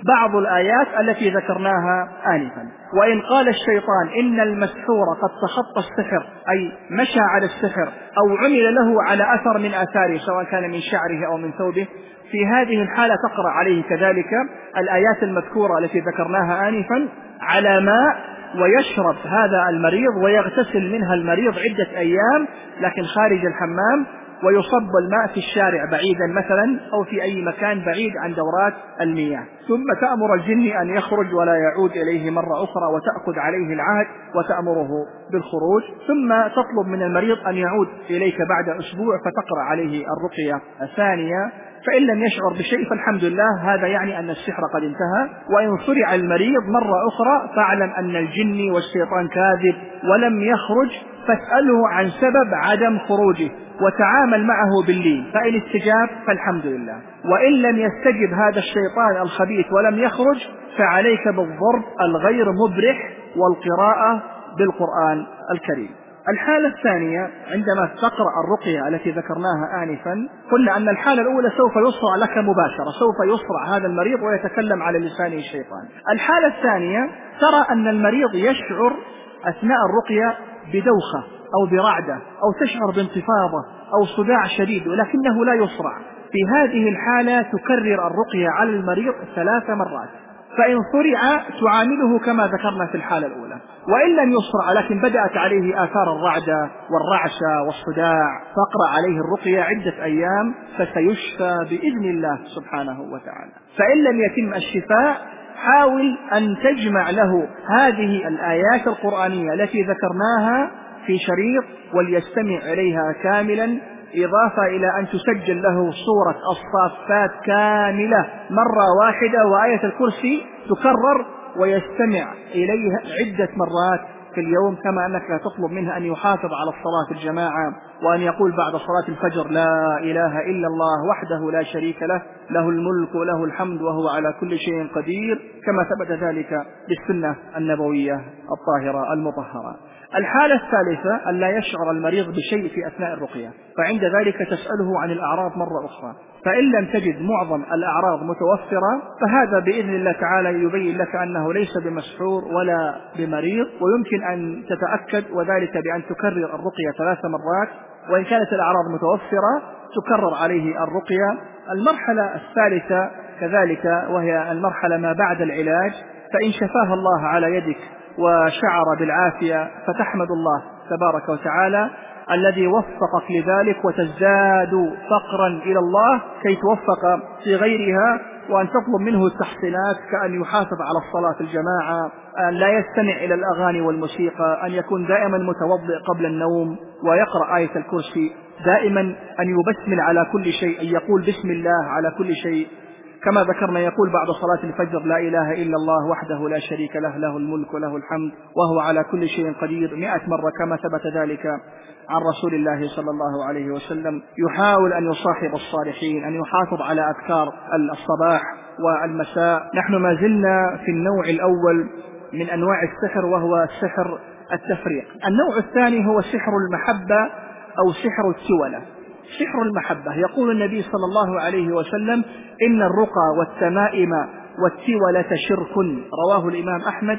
بعض الآيات التي ذكرناها آنفا. وإن قال الشيطان إن المسحور قد تخطى السحر، أي مشى على السحر أو عمل له على أثر من آثاره سواء كان من شعره أو من ثوبه، في هذه الحالة تقرأ عليه كذلك الآيات المذكورة التي ذكرناها آنفا على ماء، ويشرب هذا المريض ويغتسل منها المريض عدة أيام لكن خارج الحمام، ويصب الماء في الشارع بعيدا مثلا أو في أي مكان بعيد عن دورات المياه، ثم تأمر الجن أن يخرج ولا يعود إليه مرة أخرى، وتأخذ عليه العهد وتأمره بالخروج، ثم تطلب من المريض أن يعود إليك بعد أسبوع فتقرأ عليه الرقية الثانية. فإن لم يشعر بشيء فالحمد لله، هذا يعني أن السحر قد انتهى. وإن صرع المريض مرة أخرى فاعلم أن الجن والشيطان كاذب ولم يخرج، فاسأله عن سبب عدم خروجه وتعامل معه باللين، فإن استجاب فالحمد لله، وإن لم يستجب هذا الشيطان الخبيث ولم يخرج فعليك بالضرب الغير مبرح والقراءة بالقرآن الكريم. الحالة الثانية عندما تقرأ الرقية التي ذكرناها آنفا، قلنا أن الحالة الأولى سوف يصرع لك مباشرة، سوف يصرع هذا المريض ويتكلم على لسانه الشيطان. الحالة الثانية ترى أن المريض يشعر أثناء الرقية بدوخة أو برعدة أو تشعر بانتفاضة أو صداع شديد ولكنه لا يصرع. في هذه الحالة تكرر الرقية على المريض 3 مرات، فإن صرع تعامله كما ذكرنا في الحالة الأولى، وإن لم يصرع لكن بدأت عليه آثار الرعدة والرعشة والصداع فاقرأ عليه الرقية عدة أيام فسيشفى بإذن الله سبحانه وتعالى. فإن لم يتم الشفاء حاول أن تجمع له هذه الآيات القرآنية التي ذكرناها في شريط وليستمع إليها كاملا، إضافة إلى أن تسجل له صورة الصافات كاملة مرة واحدة، وآية الكرسي تكرر ويستمع إليها عدة مرات في اليوم، كما أنك تطلب منه أن يحافظ على الصلاة الجماعة، وأن يقول بعد صلاة الفجر لا إله إلا الله وحده لا شريك له، له الملك وله الحمد وهو على كل شيء قدير، كما ثبت ذلك بالسنة النبوية الطاهرة المطهرة. الحالة الثالثة أن لا يشعر المريض بشيء في أثناء الرقية، فعند ذلك تسأله عن الأعراض مرة أخرى، فإن لم تجد معظم الأعراض متوفرة فهذا بإذن الله تعالى يبين لك أنه ليس بمسحور ولا بمريض، ويمكن أن تتأكد وذلك بأن تكرر الرقية 3 مرات، وإن كانت الأعراض متوفرة تكرر عليه الرقية. المرحلة الثالثة كذلك وهي المرحلة ما بعد العلاج، فإن شفاها الله على يدك وشعر بالعافية فتحمد الله تبارك وتعالى الذي وفقك لذلك، وتزداد فقرا إلى الله كي توفق في غيرها، وأن تطلب منه التحصينات كأن يحافظ على الصلاة الجماعة، أن لا يستمع إلى الأغاني والموسيقى، أن يكون دائما متوضئ قبل النوم ويقرأ آية الكرسي، دائما أن يبسمل على كل شيء، أن يقول بسم الله على كل شيء، كما ذكرنا يقول بعد صلاة الفجر لا إله إلا الله وحده لا شريك له، له الملك وله الحمد وهو على كل شيء قدير 100 مرة كما ثبت ذلك عن رسول الله صلى الله عليه وسلم. يحاول أن يصاحب الصالحين، أن يحافظ على أذكار الصباح والمساء. نحن ما زلنا في النوع الأول من أنواع السحر وهو سحر التفريق. النوع الثاني هو سحر المحبة أو سحر التولة. سحر المحبة يقول النبي صلى الله عليه وسلم إن الرقى والتمائم والتولة شرك، رواه الإمام أحمد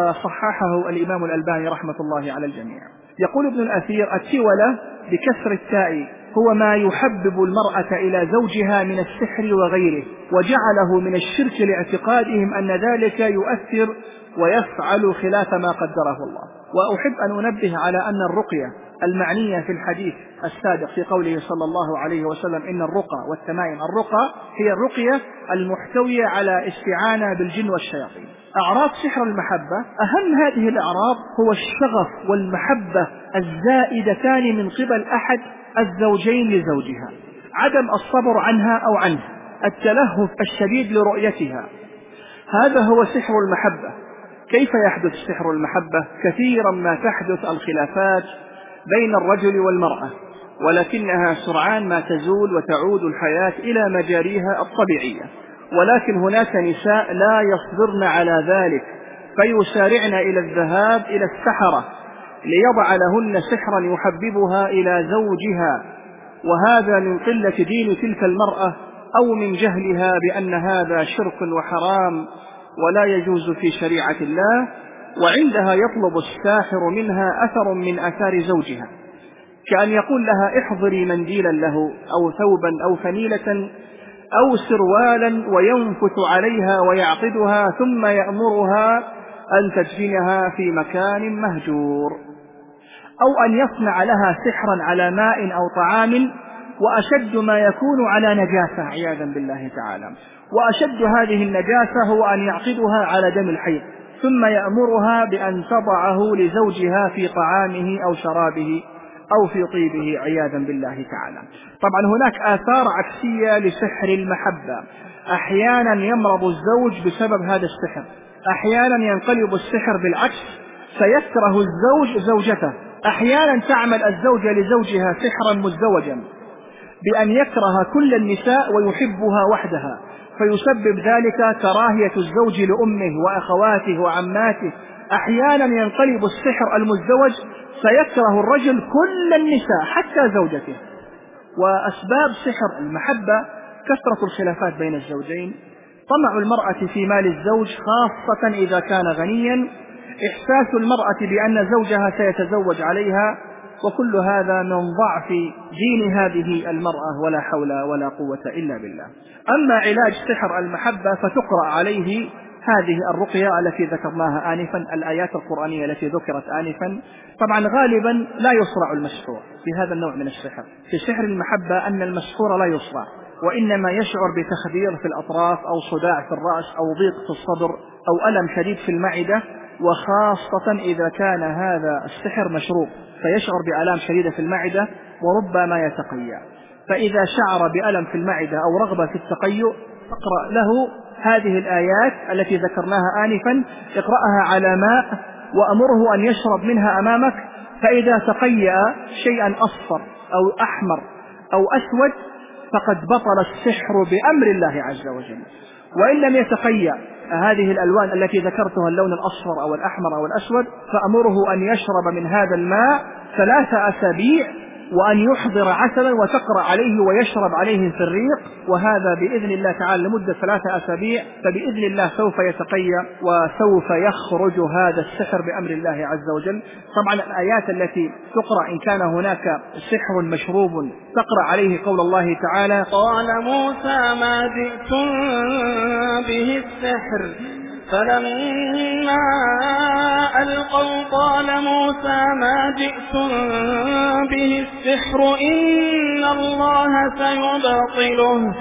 وصححه الإمام الألباني رحمة الله على الجميع. يقول ابن الأثير التولة بكسر التاء هو ما يحبب المرأة إلى زوجها من السحر وغيره، وجعله من الشرك لاعتقادهم أن ذلك يؤثر ويفعل خلاف ما قدره الله. وأحب أن أنبه على أن الرقية المعنية في الحديث السابق في قوله صلى الله عليه وسلم إن الرقى والتمائم، الرقى هي الرقية المحتوية على استعانة بالجن والشياطين. أعراض سحر المحبة، أهم هذه الأعراض هو الشغف والمحبة الزائدتان من قبل أحد الزوجين لزوجها، عدم الصبر عنها أو عنه، التلهف الشديد لرؤيتها، هذا هو سحر المحبة. كيف يحدث سحر المحبة؟ كثيرا ما تحدث الخلافات بين الرجل والمرأة، ولكنها سرعان ما تزول وتعود الحياة إلى مجاريها الطبيعية، ولكن هناك نساء لا يصبرن على ذلك فيسارعن إلى الذهاب إلى السحرة ليضع لهن سحرا يحببها إلى زوجها، وهذا من قلة دين تلك المرأة أو من جهلها بأن هذا شرك وحرام ولا يجوز في شريعة الله، وعندها يطلب الساحر منها أثر من آثار زوجها، كأن يقول لها احضري منديلا له أو ثوبا أو فنيلة أو سروالا وينفث عليها ويعقدها ثم يأمرها أن تدفنها في مكان مهجور، أو أن يصنع لها سحرا على ماء أو طعام، وأشد ما يكون على نجاسة عياذا بالله تعالى، وأشد هذه النجاسة هو أن يعقدها على دم الحيض ثم يأمرها بأن تضعه لزوجها في طعامه أو شرابه أو في طيبه عياذا بالله تعالى. طبعا هناك آثار عكسية لسحر المحبة، أحيانا يمرض الزوج بسبب هذا السحر، أحيانا ينقلب السحر بالعكس فيكره الزوج زوجته، أحيانا تعمل الزوجة لزوجها سحرا مزدوجا بأن يكره كل النساء ويحبها وحدها، فيسبب ذلك كراهية الزوج لأمه وأخواته وعماته. أحيانا ينقلب السحر المزدوج فيكره الرجل كل النساء حتى زوجته. وأسباب سحر المحبة كثرة الخلافات بين الزوجين، طمع المرأة في مال الزوج خاصة إذا كان غنيا، إحساس المرأة بأن زوجها سيتزوج عليها، وكل هذا من ضعف دين هذه المرأة، ولا حول ولا قوة إلا بالله. أما علاج سحر المحبة فتقرأ عليه هذه الرقية التي ذكرناها آنفا، الآيات القرآنية التي ذكرت آنفا. طبعا غالبا لا يصرع المسحور في هذا النوع من السحر، في سحر المحبة أن المسحور لا يصرع، وإنما يشعر بتخدير في الأطراف أو صداع في الرأس أو ضيق في الصدر أو ألم شديد في المعدة، وخاصة إذا كان هذا السحر مشروب فيشعر بآلام شديدة في المعدة وربما يتقيأ. فإذا شعر بألم في المعدة أو رغبة في التقيؤ فاقرأ له هذه الآيات التي ذكرناها آنفا، اقرأها على ماء وأمره أن يشرب منها أمامك، فإذا تقيأ شيئا أصفر أو أحمر أو أسود فقد بطل السحر بأمر الله عز وجل. وإن لم يتقيأ هذه الألوان التي ذكرتها، اللون الأصفر أو الأحمر أو الأسود، فأمره أن يشرب من هذا الماء 3 أسابيع، وأن يحضر عسلا وتقرأ عليه ويشرب عليه في الريق، وهذا بإذن الله تعالى لمدة 3 أسابيع، فبإذن الله سوف يتقيأ وسوف يخرج هذا السحر بأمر الله عز وجل. طبعا الآيات التي تقرأ إن كان هناك سحر مشروب تقرأ عليه قول الله تعالى: قال موسى ما جئتم به السحر، فلما ألقوا قال موسى ما جئتم به السحر إن الله سيبطله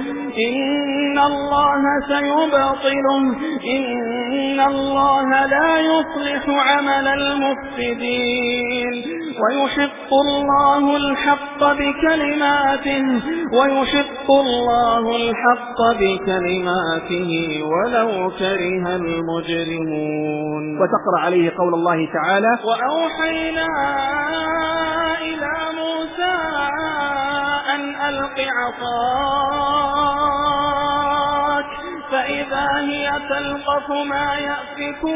إن الله لا يصلح عمل المفسدين ويحق الله الحق بكلماته ولو كره المجرمون. وتقرأ عليه قول الله تعالى: وأوحينا إلى موسى أن ألق عصاك فإذا هي تلقف ما يأفكون،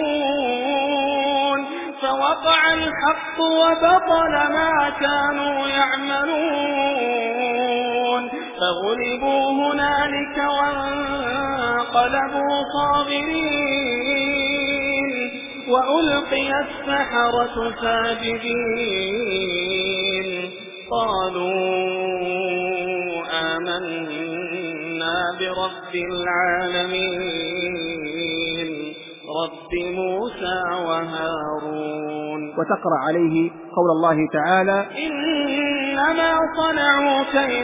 فوقع الحق وبطل ما كانوا يعملون، فغلبوا هنالك وانقلبوا صاغرين، وألقي السحرة ساجدين، قالوا آمنا برب العالمين رب موسى وهارون. وتقرأ عليه قول الله تعالى: إنما صنعوا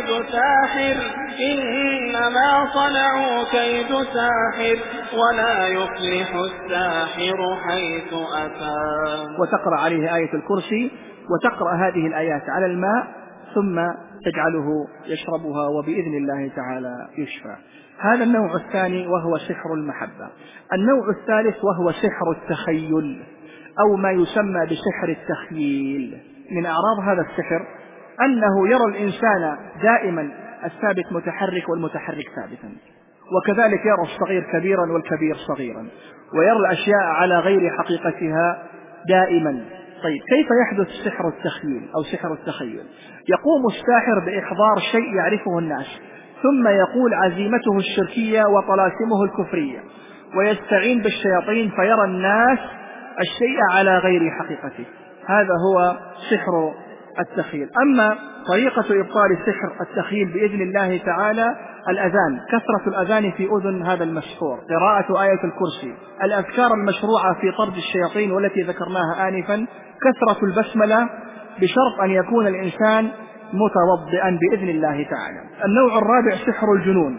كيد ساحر ولا يفلح الساحر حيث أتى. وتقرأ عليه آية الكرسي، وتقرأ هذه الآيات على الماء ثم تجعله يشربها وبإذن الله تعالى يشفى. هذا النوع الثاني وهو سحر المحبة. النوع الثالث وهو سحر التخيل أو ما يسمى بسحر التخييل. من أعراض هذا السحر أنه يرى الإنسان دائما الثابت متحرك والمتحرك ثابتا، وكذلك يرى الصغير كبيرا والكبير صغيرا، ويرى الأشياء على غير حقيقتها دائما. طيب كيف يحدث سحر التخيل أو سحر التخيل؟ يقوم الساحر بإحضار شيء يعرفه الناس، ثم يقول عزيمته الشركية وطلاسمه الكفرية، ويستعين بالشياطين فيرى الناس الشيء على غير حقيقته. هذا هو سحر التخيل. أما طريقة إبطال سحر التخيل بإذن الله تعالى: الأذان، كثرة الأذان في أذن هذا المسحور، قراءة آية الكرسي، الأذكار المشروعة في طرد الشياطين والتي ذكرناها آنفا، كثرة البسملة، بشرط أن يكون الإنسان متوضئا بإذن الله تعالى. النوع الرابع سحر الجنون.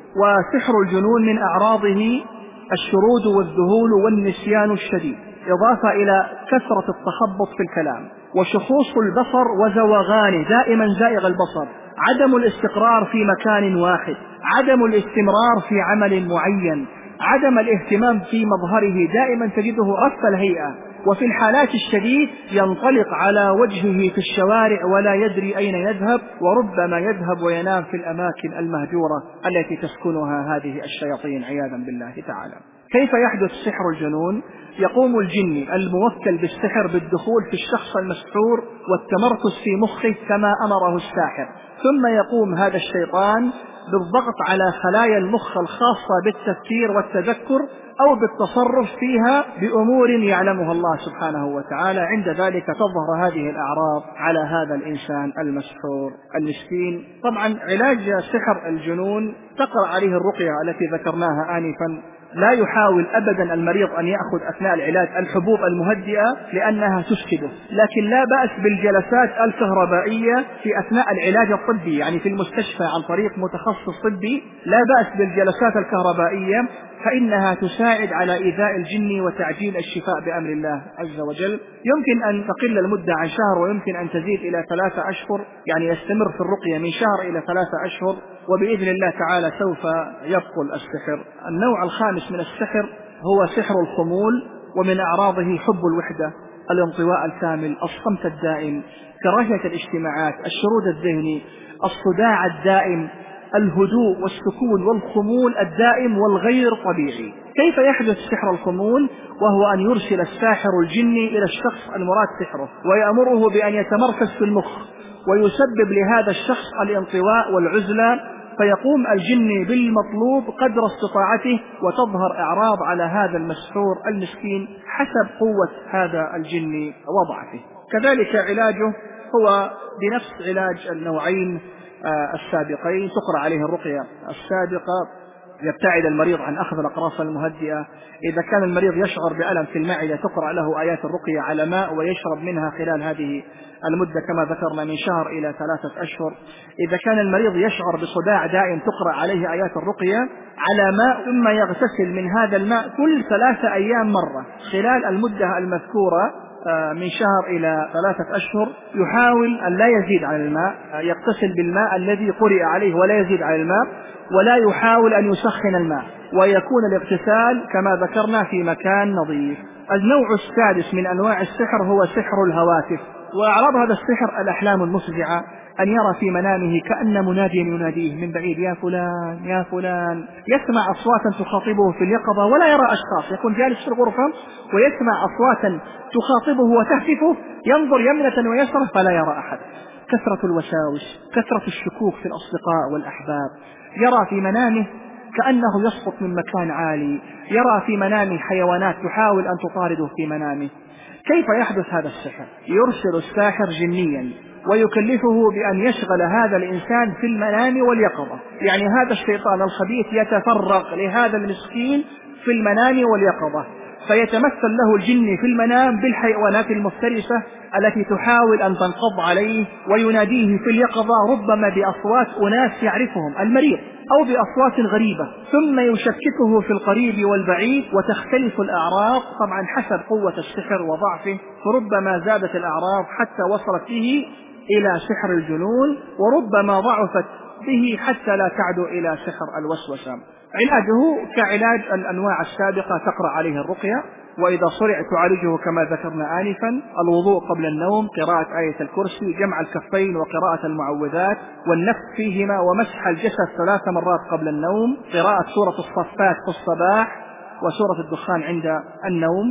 وسحر الجنون من أعراضه الشرود والذهول والنسيان الشديد، إضافة إلى كثرة التخبط في الكلام، وشخوص البصر وزوغان، دائما زائغ البصر، عدم الاستقرار في مكان واحد، عدم الاستمرار في عمل معين، عدم الاهتمام في مظهره، دائما تجده رف الهيئة، وفي الحالات الشديد ينطلق على وجهه في الشوارع ولا يدري أين يذهب، وربما يذهب وينام في الأماكن المهجورة التي تسكنها هذه الشياطين عياذا بالله تعالى. كيف يحدث سحر الجنون؟ يقوم الجن الموكل بالسحر بالدخول في الشخص المسحور والتمركز في مخه كما أمره الساحر، ثم يقوم هذا الشيطان بالضغط على خلايا المخ الخاصة بالتفكير والتذكر أو بالتصرف فيها بأمور يعلمها الله سبحانه وتعالى. عند ذلك تظهر هذه الأعراض على هذا الإنسان المسحور المسكين. طبعا علاج سحر الجنون تقرأ عليه الرقية التي ذكرناها آنفا. لا يحاول أبدا المريض أن يأخذ أثناء العلاج الحبوب المهدئة لأنها تسكده، لكن لا بأس بالجلسات الكهربائية في أثناء العلاج الطبي، يعني في المستشفى عن طريق متخصص طبي، لا بأس بالجلسات الكهربائية، فإنها تساعد على إيذاء الجن وتعجيل الشفاء بأمر الله عز وجل. يمكن أن تقل المدة عن شهر، ويمكن أن تزيد إلى 3 أشهر، يعني يستمر في الرقية من شهر إلى 3 أشهر، وبإذن الله تعالى سوف يبطل السحر. النوع الخامس من السحر هو سحر الخمول، ومن أعراضه حب الوحدة، الانطواء الكامل، الصمت الدائم، كراهية الاجتماعات، الشرود الذهني، الصداع الدائم، الهدوء والسكون والخمول الدائم والغير طبيعي. كيف يحدث سحر الخمول؟ وهو أن يرسل الساحر الجني إلى الشخص المراد سحره ويأمره بأن يتمركز في المخ، ويسبب لهذا الشخص الانطواء والعزلة، فيقوم الجن بالمطلوب قدر استطاعته، وتظهر أعراض على هذا المسحور المسكين حسب قوة هذا الجن وضعفه. كذلك علاجه هو بنفس علاج النوعين السابقين، تقرأ عليه الرقية السابقة، يبتعد المريض عن أخذ الأقراص المهدئة. إذا كان المريض يشعر بألم في المعدة تقرأ له آيات الرقية على ماء ويشرب منها خلال هذه المدة كما ذكرنا من شهر إلى 3 أشهر. إذا كان المريض يشعر بصداع دائم تقرأ عليه آيات الرقية على ماء، ثم يغتسل من هذا الماء كل 3 أيام مرة خلال المدة المذكورة من شهر إلى 3 أشهر. يحاول أن لا يزيد على الماء، يغتسل بالماء الذي قرئ عليه ولا يزيد على الماء، ولا يحاول أن يسخن الماء، ويكون الاغتسال كما ذكرنا في مكان نظيف. النوع السادس من أنواع السحر هو سحر الهواتف. وأعراض هذا السحر الأحلام المفزعة، أن يرى في منامه كأن مناديا يناديه من بعيد: يا فلان يا فلان. يسمع أصواتا تخاطبه في اليقظة ولا يرى أشخاص، يكون جالس في الغرفة ويسمع أصواتا تخاطبه وتهتفه، ينظر يمنة ويسرة فلا يرى أحد. كثرة الوساوس، كثرة الشكوك في الأصدقاء والأحباب. يرى في منامه كأنه يسقط من مكان عالي، يرى في منامه حيوانات تحاول أن تطارده في منامه. كيف يحدث هذا السحر؟ يرسل الساحر جنيا ويكلفه بأن يشغل هذا الإنسان في المنام واليقظة، يعني هذا الشيطان الخبيث يتفرغ لهذا المسكين في المنام واليقظة، فيتمثل له الجن في المنام بالحيوانات المفترسة التي تحاول أن تنقض عليه، ويناديه في اليقظة ربما بأصوات أناس يعرفهم المريض أو بأصوات غريبة، ثم يشككه في القريب والبعيد، وتختلف الأعراض طبعا حسب قوة السحر وضعفه، فربما زادت الأعراض حتى وصلت به إلى سحر الجنون، وربما ضعفت به حتى لا تعدو إلى سحر الوسوسة. علاجه كعلاج الأنواع السابقة، تقرأ عليه الرقية، وإذا صرع تعالجه كما ذكرنا آنفا، الوضوء قبل النوم، قراءة آية الكرسي، جمع الكفين وقراءة المعوذات والنفث فيهما، ومسح الجسد 3 مرات قبل النوم، قراءة سورة الصفات في الصباح وسورة الدخان عند النوم.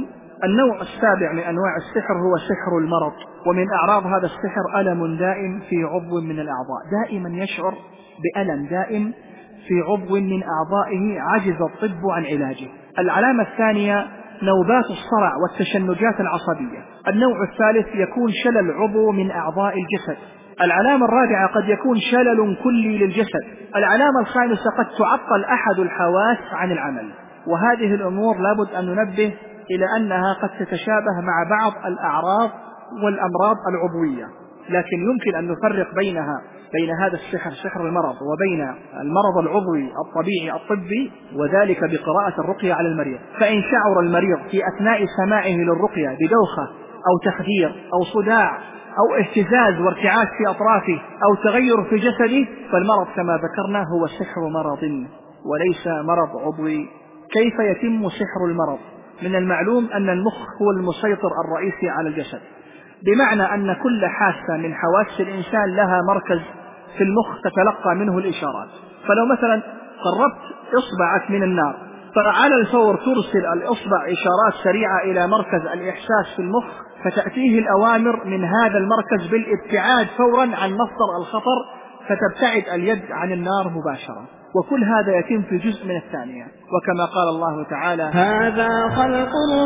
النوع السابع من أنواع السحر هو سحر المرض، ومن أعراض هذا السحر ألم دائم في عضو من الأعضاء، دائما يشعر بألم دائم في عضو من أعضائه عجز الطب عن علاجه. العلامة الثانية نوبات الصرع والتشنجات العصبية. النوع الثالث يكون شلل عضو من أعضاء الجسد. العلامة الرابعة قد يكون شلل كلي للجسد. العلامة الخامسة قد تعطل أحد الحواس عن العمل. وهذه الأمور لابد أن ننبه إلى أنها قد تتشابه مع بعض الأعراض والأمراض العضوية، لكن يمكن أن نفرق بين هذا السحر، سحر المرض، وبين المرض العضوي الطبيعي الطبي، وذلك بقراءة الرقية على المريض. فإن شعر المريض في أثناء سماعه للرقية بدوخة أو تخدير أو صداع أو اهتزاز وارتعاش في أطرافه أو تغير في جسده، فالمرض كما ذكرنا هو سحر مرض وليس مرض عضوي. كيف يتم سحر المرض؟ من المعلوم أن المخ هو المسيطر الرئيسي على الجسد، بمعنى أن كل حاسة من حواس الإنسان لها مركز في المخ تتلقى منه الإشارات. فلو مثلا قربت إصبعك من النار، فعلى الفور ترسل الإصبع إشارات سريعة إلى مركز الإحساس في المخ، فتأتيه الأوامر من هذا المركز بالابتعاد فورا عن مصدر الخطر، فتبتعد اليد عن النار مباشرة. وكل هذا يتم في جزء من الثانية، وكما قال الله تعالى: هذا خلق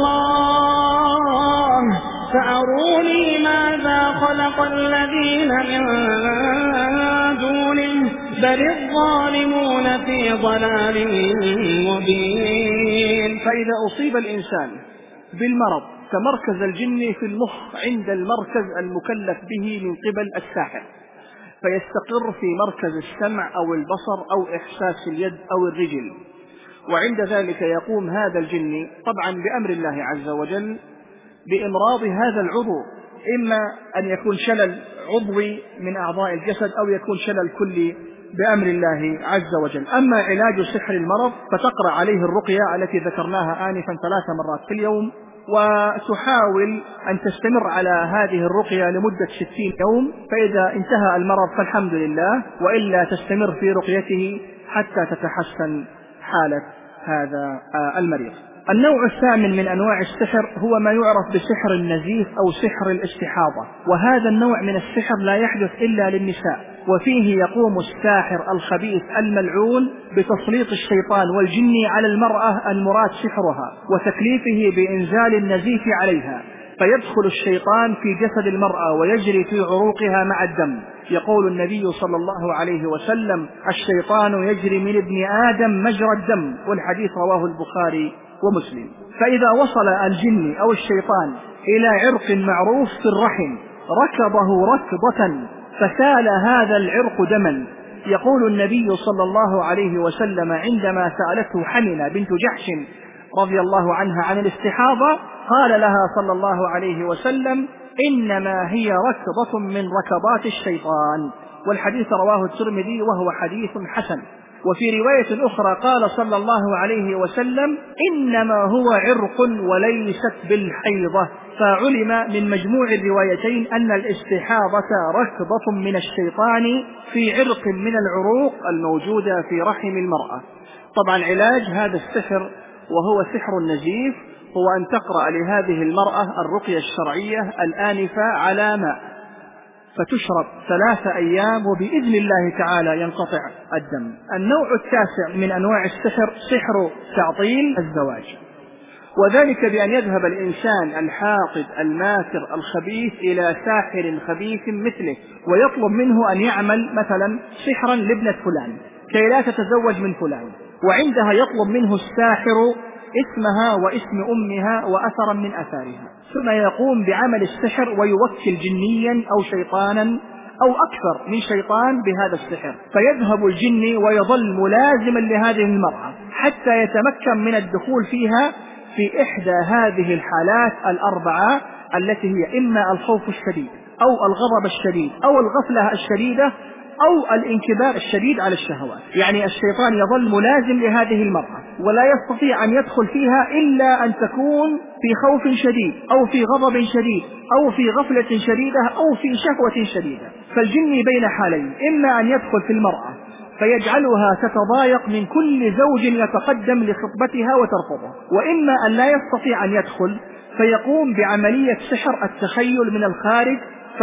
الله فأروني ماذا خلق الذين من دونه بل الظالمون في ضلال مبين. فإذا أصيب الإنسان بالمرض كمركز الجن في المخ عند المركز المكلف به من قبل الساحر، فيستقر في مركز السمع أو البصر أو إحساس اليد أو الرجل، وعند ذلك يقوم هذا الجن طبعا بأمر الله عز وجل بإمراض هذا العضو، إما أن يكون شلل عضوي من أعضاء الجسد أو يكون شلل كلي بأمر الله عز وجل. أما علاج سحر المرض فتقرأ عليه الرقية التي ذكرناها آنفا 3 مرات في اليوم، وتحاول أن تستمر على هذه الرقية لمدة 60 يوم، فإذا انتهى المرض فالحمد لله، وإلا تستمر في رقيته حتى تتحسن حالة هذا المريض. النوع الثامن من أنواع السحر هو ما يعرف بسحر النزيف أو سحر الاستحاضة، وهذا النوع من السحر لا يحدث إلا للنساء، وفيه يقوم الساحر الخبيث الملعون بتسليط الشيطان والجن على المرأة المراد سحرها وتكليفه بإنزال النزيف عليها، فيدخل الشيطان في جسد المرأة ويجري في عروقها مع الدم. يقول النبي صلى الله عليه وسلم: الشيطان يجري من ابن آدم مجرى الدم، والحديث رواه البخاري ومسلم. فإذا وصل الجن أو الشيطان إلى عرق معروف في الرحم ركضه ركضة فسال هذا العرق دما. يقول النبي صلى الله عليه وسلم عندما سألته حمنة بنت جحش رضي الله عنها عن الاستحاضة، قال لها صلى الله عليه وسلم: إنما هي ركضة من ركضات الشيطان، والحديث رواه الترمذي وهو حديث حسن. وفي رواية أخرى قال صلى الله عليه وسلم: إنما هو عرق وليست بالحيضة. فعلم من مجموع الروايتين أن الاستحاضة ركضة من الشيطان في عرق من العروق الموجودة في رحم المرأة. طبعا علاج هذا السحر وهو سحر النزيف هو أن تقرأ لهذه المرأة الرقية الشرعية الآنفة على ماء، فتشرب 3 أيام وبإذن الله تعالى ينقطع الدم. النوع التاسع من أنواع السحر سحر تعطيل الزواج، وذلك بأن يذهب الإنسان الحاقد الماكر الخبيث إلى ساحر خبيث مثله ويطلب منه أن يعمل مثلا سحرا لابنة فلان كي لا تتزوج من فلان، وعندها يطلب منه الساحر اسمها واسم أمها وأثرا من أثارها، ثم يقوم بعمل السحر ويوكل جنيا أو شيطانا أو أكثر من شيطان بهذا السحر، فيذهب الجن ويظل ملازما لهذه المرأة حتى يتمكن من الدخول فيها في إحدى هذه الحالات 4 التي هي إما الخوف الشديد أو الغضب الشديد أو الغفلة الشديدة أو الانكبار الشديد على الشهوات. يعني الشيطان يظل ملازم لهذه المرأة ولا يستطيع أن يدخل فيها إلا أن تكون في خوف شديد أو في غضب شديد أو في غفلة شديدة أو في شهوة شديدة. فالجن بين حالين: إما أن يدخل في المرأة فيجعلها تتضايق من كل زوج يتقدم لخطبتها وترفضه، وإما أن لا يستطيع أن يدخل فيقوم بعملية سحر التخيل من الخارج،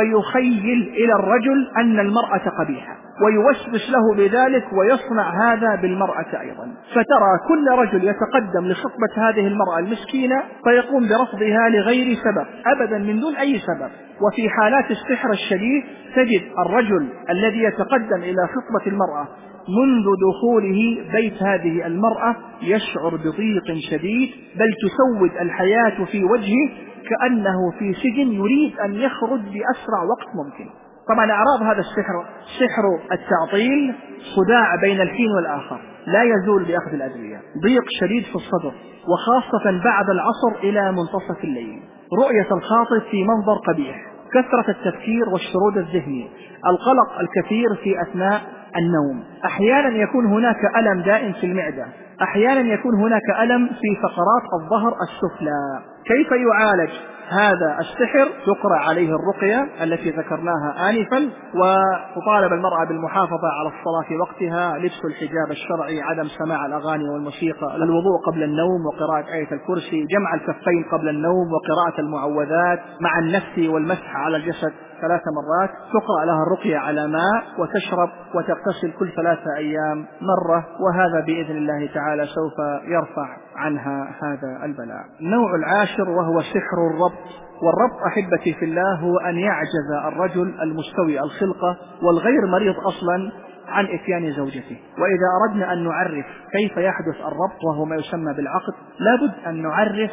فيخيل إلى الرجل أن المرأة قبيحة ويوسوس له بذلك، ويصنع هذا بالمرأة أيضا. فترى كل رجل يتقدم لخطبة هذه المرأة المسكينة فيقوم برفضها لغير سبب أبدا، من دون أي سبب. وفي حالات السحر الشديد تجد الرجل الذي يتقدم إلى خطبة المرأة منذ دخوله بيت هذه المرأة يشعر بضيق شديد، بل تسود الحياة في وجهه كأنه في سجن يريد أن يخرج بأسرع وقت ممكن. طبعا أعراض هذا السحر سحر التعطيل، صداع بين الحين والآخر لا يزول بأخذ الأدوية، ضيق شديد في الصدر وخاصة بعد العصر إلى منتصف الليل، رؤية الخاطب في منظر قبيح، كثرة التفكير والشرود الذهني، القلق الكثير في أثناء النوم، أحيانا يكون هناك ألم دائم في المعدة، أحيانا يكون هناك ألم في فقرات الظهر السفلى. كيف يعالج هذا السحر؟ تقرأ عليه الرقية التي ذكرناها آنفا، وتطالب المرأة بالمحافظة على الصلاة في وقتها، لبس الحجاب الشرعي، عدم سماع الأغاني والموسيقى، الوضوء قبل النوم وقراءة آية الكرسي، جمع الكفين قبل النوم وقراءة المعوذات مع النفس والمسح على الجسد 3 مرات، تقرأ لها الرقية على ماء وتشرب وتغتسل كل 3 أيام مرة، وهذا بإذن الله تعالى سوف يرفع عنها هذا البلاء. النوع العاشر وهو سحر الربط. والربط أحبتي في الله هو أن يعجز الرجل المستوي الخلقة والغير مريض أصلا عن إتيان زوجته. وإذا أردنا أن نعرف كيف يحدث الربط وهو ما يسمى بالعقد، لابد أن نعرف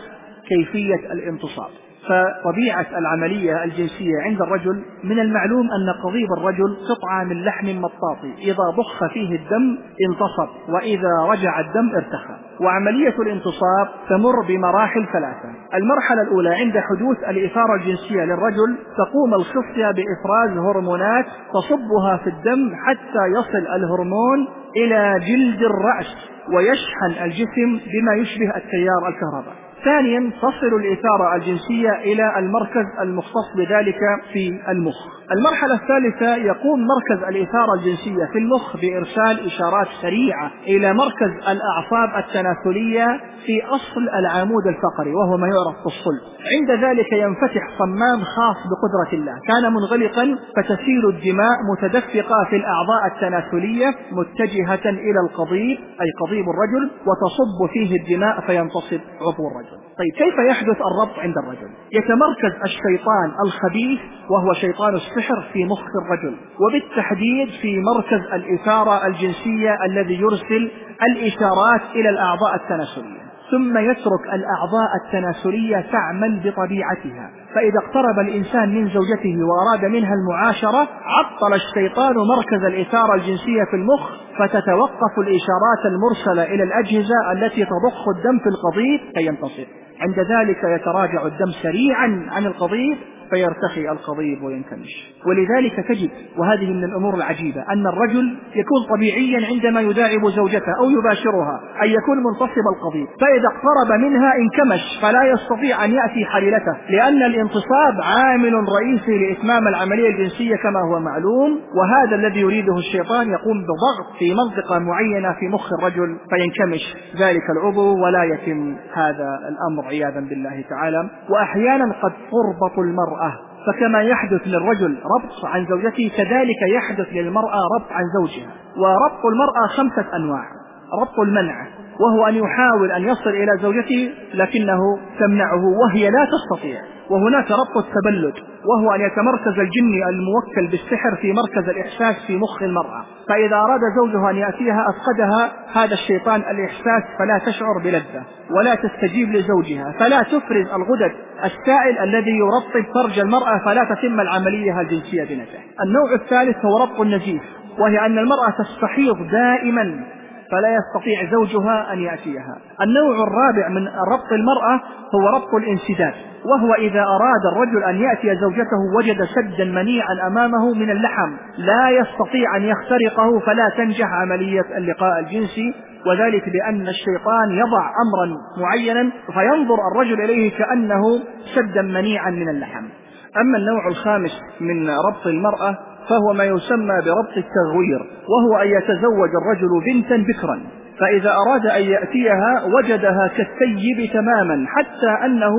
كيفية الانتصاب. فطبيعة العملية الجنسية عند الرجل من المعلوم أن قضيب الرجل قطعة من لحم مطاطي، إذا ضخ فيه الدم انتصب، وإذا رجع الدم ارتخى. وعملية الانتصاب تمر بمراحل 3. المرحلة الأولى عند حدوث الإثارة الجنسية للرجل تقوم الخصية بإفراز هرمونات تصبها في الدم حتى يصل الهرمون إلى جلد الرأس ويشحن الجسم بما يشبه التيار الكهربائي. ثانيا تصل الإثارة الجنسية إلى المركز المختص بذلك في المخ. المرحلة الثالثة يقوم مركز الإثارة الجنسية في المخ بإرسال إشارات سريعة إلى مركز الأعصاب التناسلية في أصل العمود الفقري وهو ما يعرف بالصلب. عند ذلك ينفتح صمام خاص بقدرة الله كان منغلقا، فتسيل الدماء متدفقة في الأعضاء التناسلية متجهة إلى القضيب أي قضيب الرجل، وتصب فيه الدماء فينتصب عضو الرجل. طيب كيف يحدث الربط عند الرجل؟ يتمركز الشيطان الخبيث وهو شيطان السحر في مخ الرجل، وبالتحديد في مركز الإثارة الجنسية الذي يرسل الإشارات إلى الأعضاء التناسلية، ثم يترك الأعضاء التناسلية تعمل بطبيعتها. فإذا اقترب الإنسان من زوجته وأراد منها المعاشرة عطل الشيطان مركز الإثارة الجنسية في المخ، فتتوقف الإشارات المرسلة إلى الأجهزة التي تضخ الدم في القضيب كي ينتصر. عند ذلك يتراجع الدم سريعا عن القضيب فيرتخي القضيب وينكمش. ولذلك تجد، وهذه من الأمور العجيبة، أن الرجل يكون طبيعيا عندما يداعب زوجته أو يباشرها أن يكون منتصب القضيب، فإذا اقترب منها انكمش فلا يستطيع أن يأتي حليلته، لأن الانتصاب عامل رئيسي لإتمام العملية الجنسية كما هو معلوم. وهذا الذي يريده الشيطان، يقوم بضغط في منطقة معينة في مخ الرجل فينكمش ذلك العضو ولا يتم هذا الأمر عياذا بالله تعالى. وأحيانا قد تربط المرأة، فكما يحدث للرجل ربط عن زوجته كذلك يحدث للمرأة ربط عن زوجها. وربط المرأة 5 أنواع. ربط المنع، وهو أن يحاول أن يصل إلى زوجته لكنه تمنعه وهي لا تستطيع. وهناك ربط التبلد، وهو أن يتمركز الجن الموكل بالسحر في مركز الإحساس في مخ المرأة، فإذا أراد زوجها أن يأتيها أفقدها هذا الشيطان الإحساس، فلا تشعر بلذة ولا تستجيب لزوجها، فلا تفرز الغدد السائل الذي يرطب فرج المرأة، فلا تتم العملية الجنسية بنجاح. النوع الثالث هو ربط النزيف، وهي أن المرأة تستحيض دائما فلا يستطيع زوجها أن يأتيها. النوع الرابع من ربط المرأة هو ربط الانسداد، وهو إذا أراد الرجل أن يأتي زوجته وجد سدا منيعا أمامه من اللحم لا يستطيع أن يخترقه، فلا تنجح عملية اللقاء الجنسي، وذلك بأن الشيطان يضع أمرا معينا فينظر الرجل إليه كأنه سدا منيعا من اللحم. أما النوع الخامس من ربط المرأة فهو ما يسمى بربط التغوير، وهو أن يتزوج الرجل بنتا بكرا، فإذا أراد أن يأتيها وجدها كالثيب تماما، حتى أنه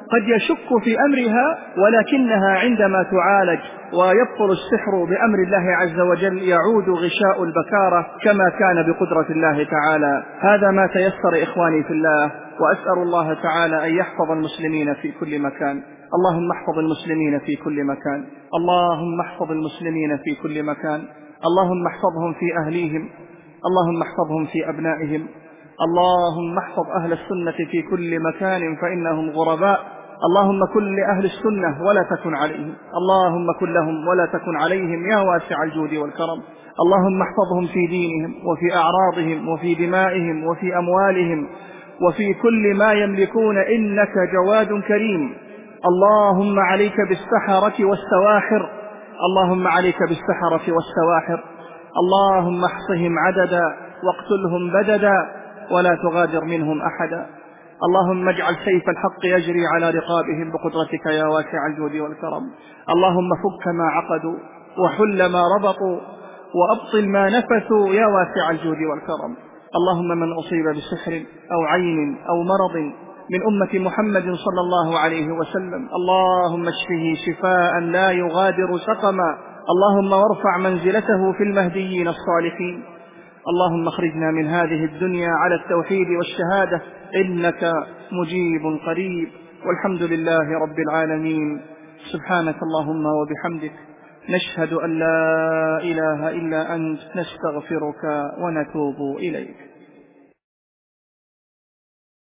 قد يشك في أمرها، ولكنها عندما تعالج ويبطل السحر بأمر الله عز وجل يعود غشاء البكارة كما كان بقدرة الله تعالى. هذا ما تيسر إخواني في الله، وأسأل الله تعالى أن يحفظ المسلمين في كل مكان. اللهم احفظ المسلمين في كل مكان، اللهم احفظ المسلمين في كل مكان، اللهم احفظهم في أهليهم، اللهم احفظهم في أبنائهم، اللهم احفظ أهل السنة في كل مكان فإنهم غرباء. اللهم كن لأهل السنة ولا تكن عليهم، اللهم كن لهم ولا تكن عليهم يا واسع الجود والكرم. اللهم احفظهم في دينهم وفي أعراضهم وفي دمائهم وفي أموالهم وفي كل ما يملكون، إنك جواد كريم. اللهم عليك بالسحرة والسواحر، اللهم عليك بالسحرة والسواحر، اللهم احصهم عددا واقتلهم بددا ولا تغادر منهم أحدا. اللهم اجعل سيف الحق يجري على رقابهم بقدرتك يا واسع الجود والكرم. اللهم فك ما عقدوا وحل ما ربطوا وأبطل ما نفثوا يا واسع الجود والكرم. اللهم من أصيب بسحر أو عين أو مرض من أمة محمد صلى الله عليه وسلم، اللهم اشفه شفاء لا يغادر سقما، اللهم وارفع منزلته في المهديين الصالحين. اللهم اخرجنا من هذه الدنيا على التوحيد والشهادة، إنك مجيب قريب. والحمد لله رب العالمين. سبحانك اللهم وبحمدك، نشهد أن لا إله إلا أنت، نستغفرك ونتوب إليك.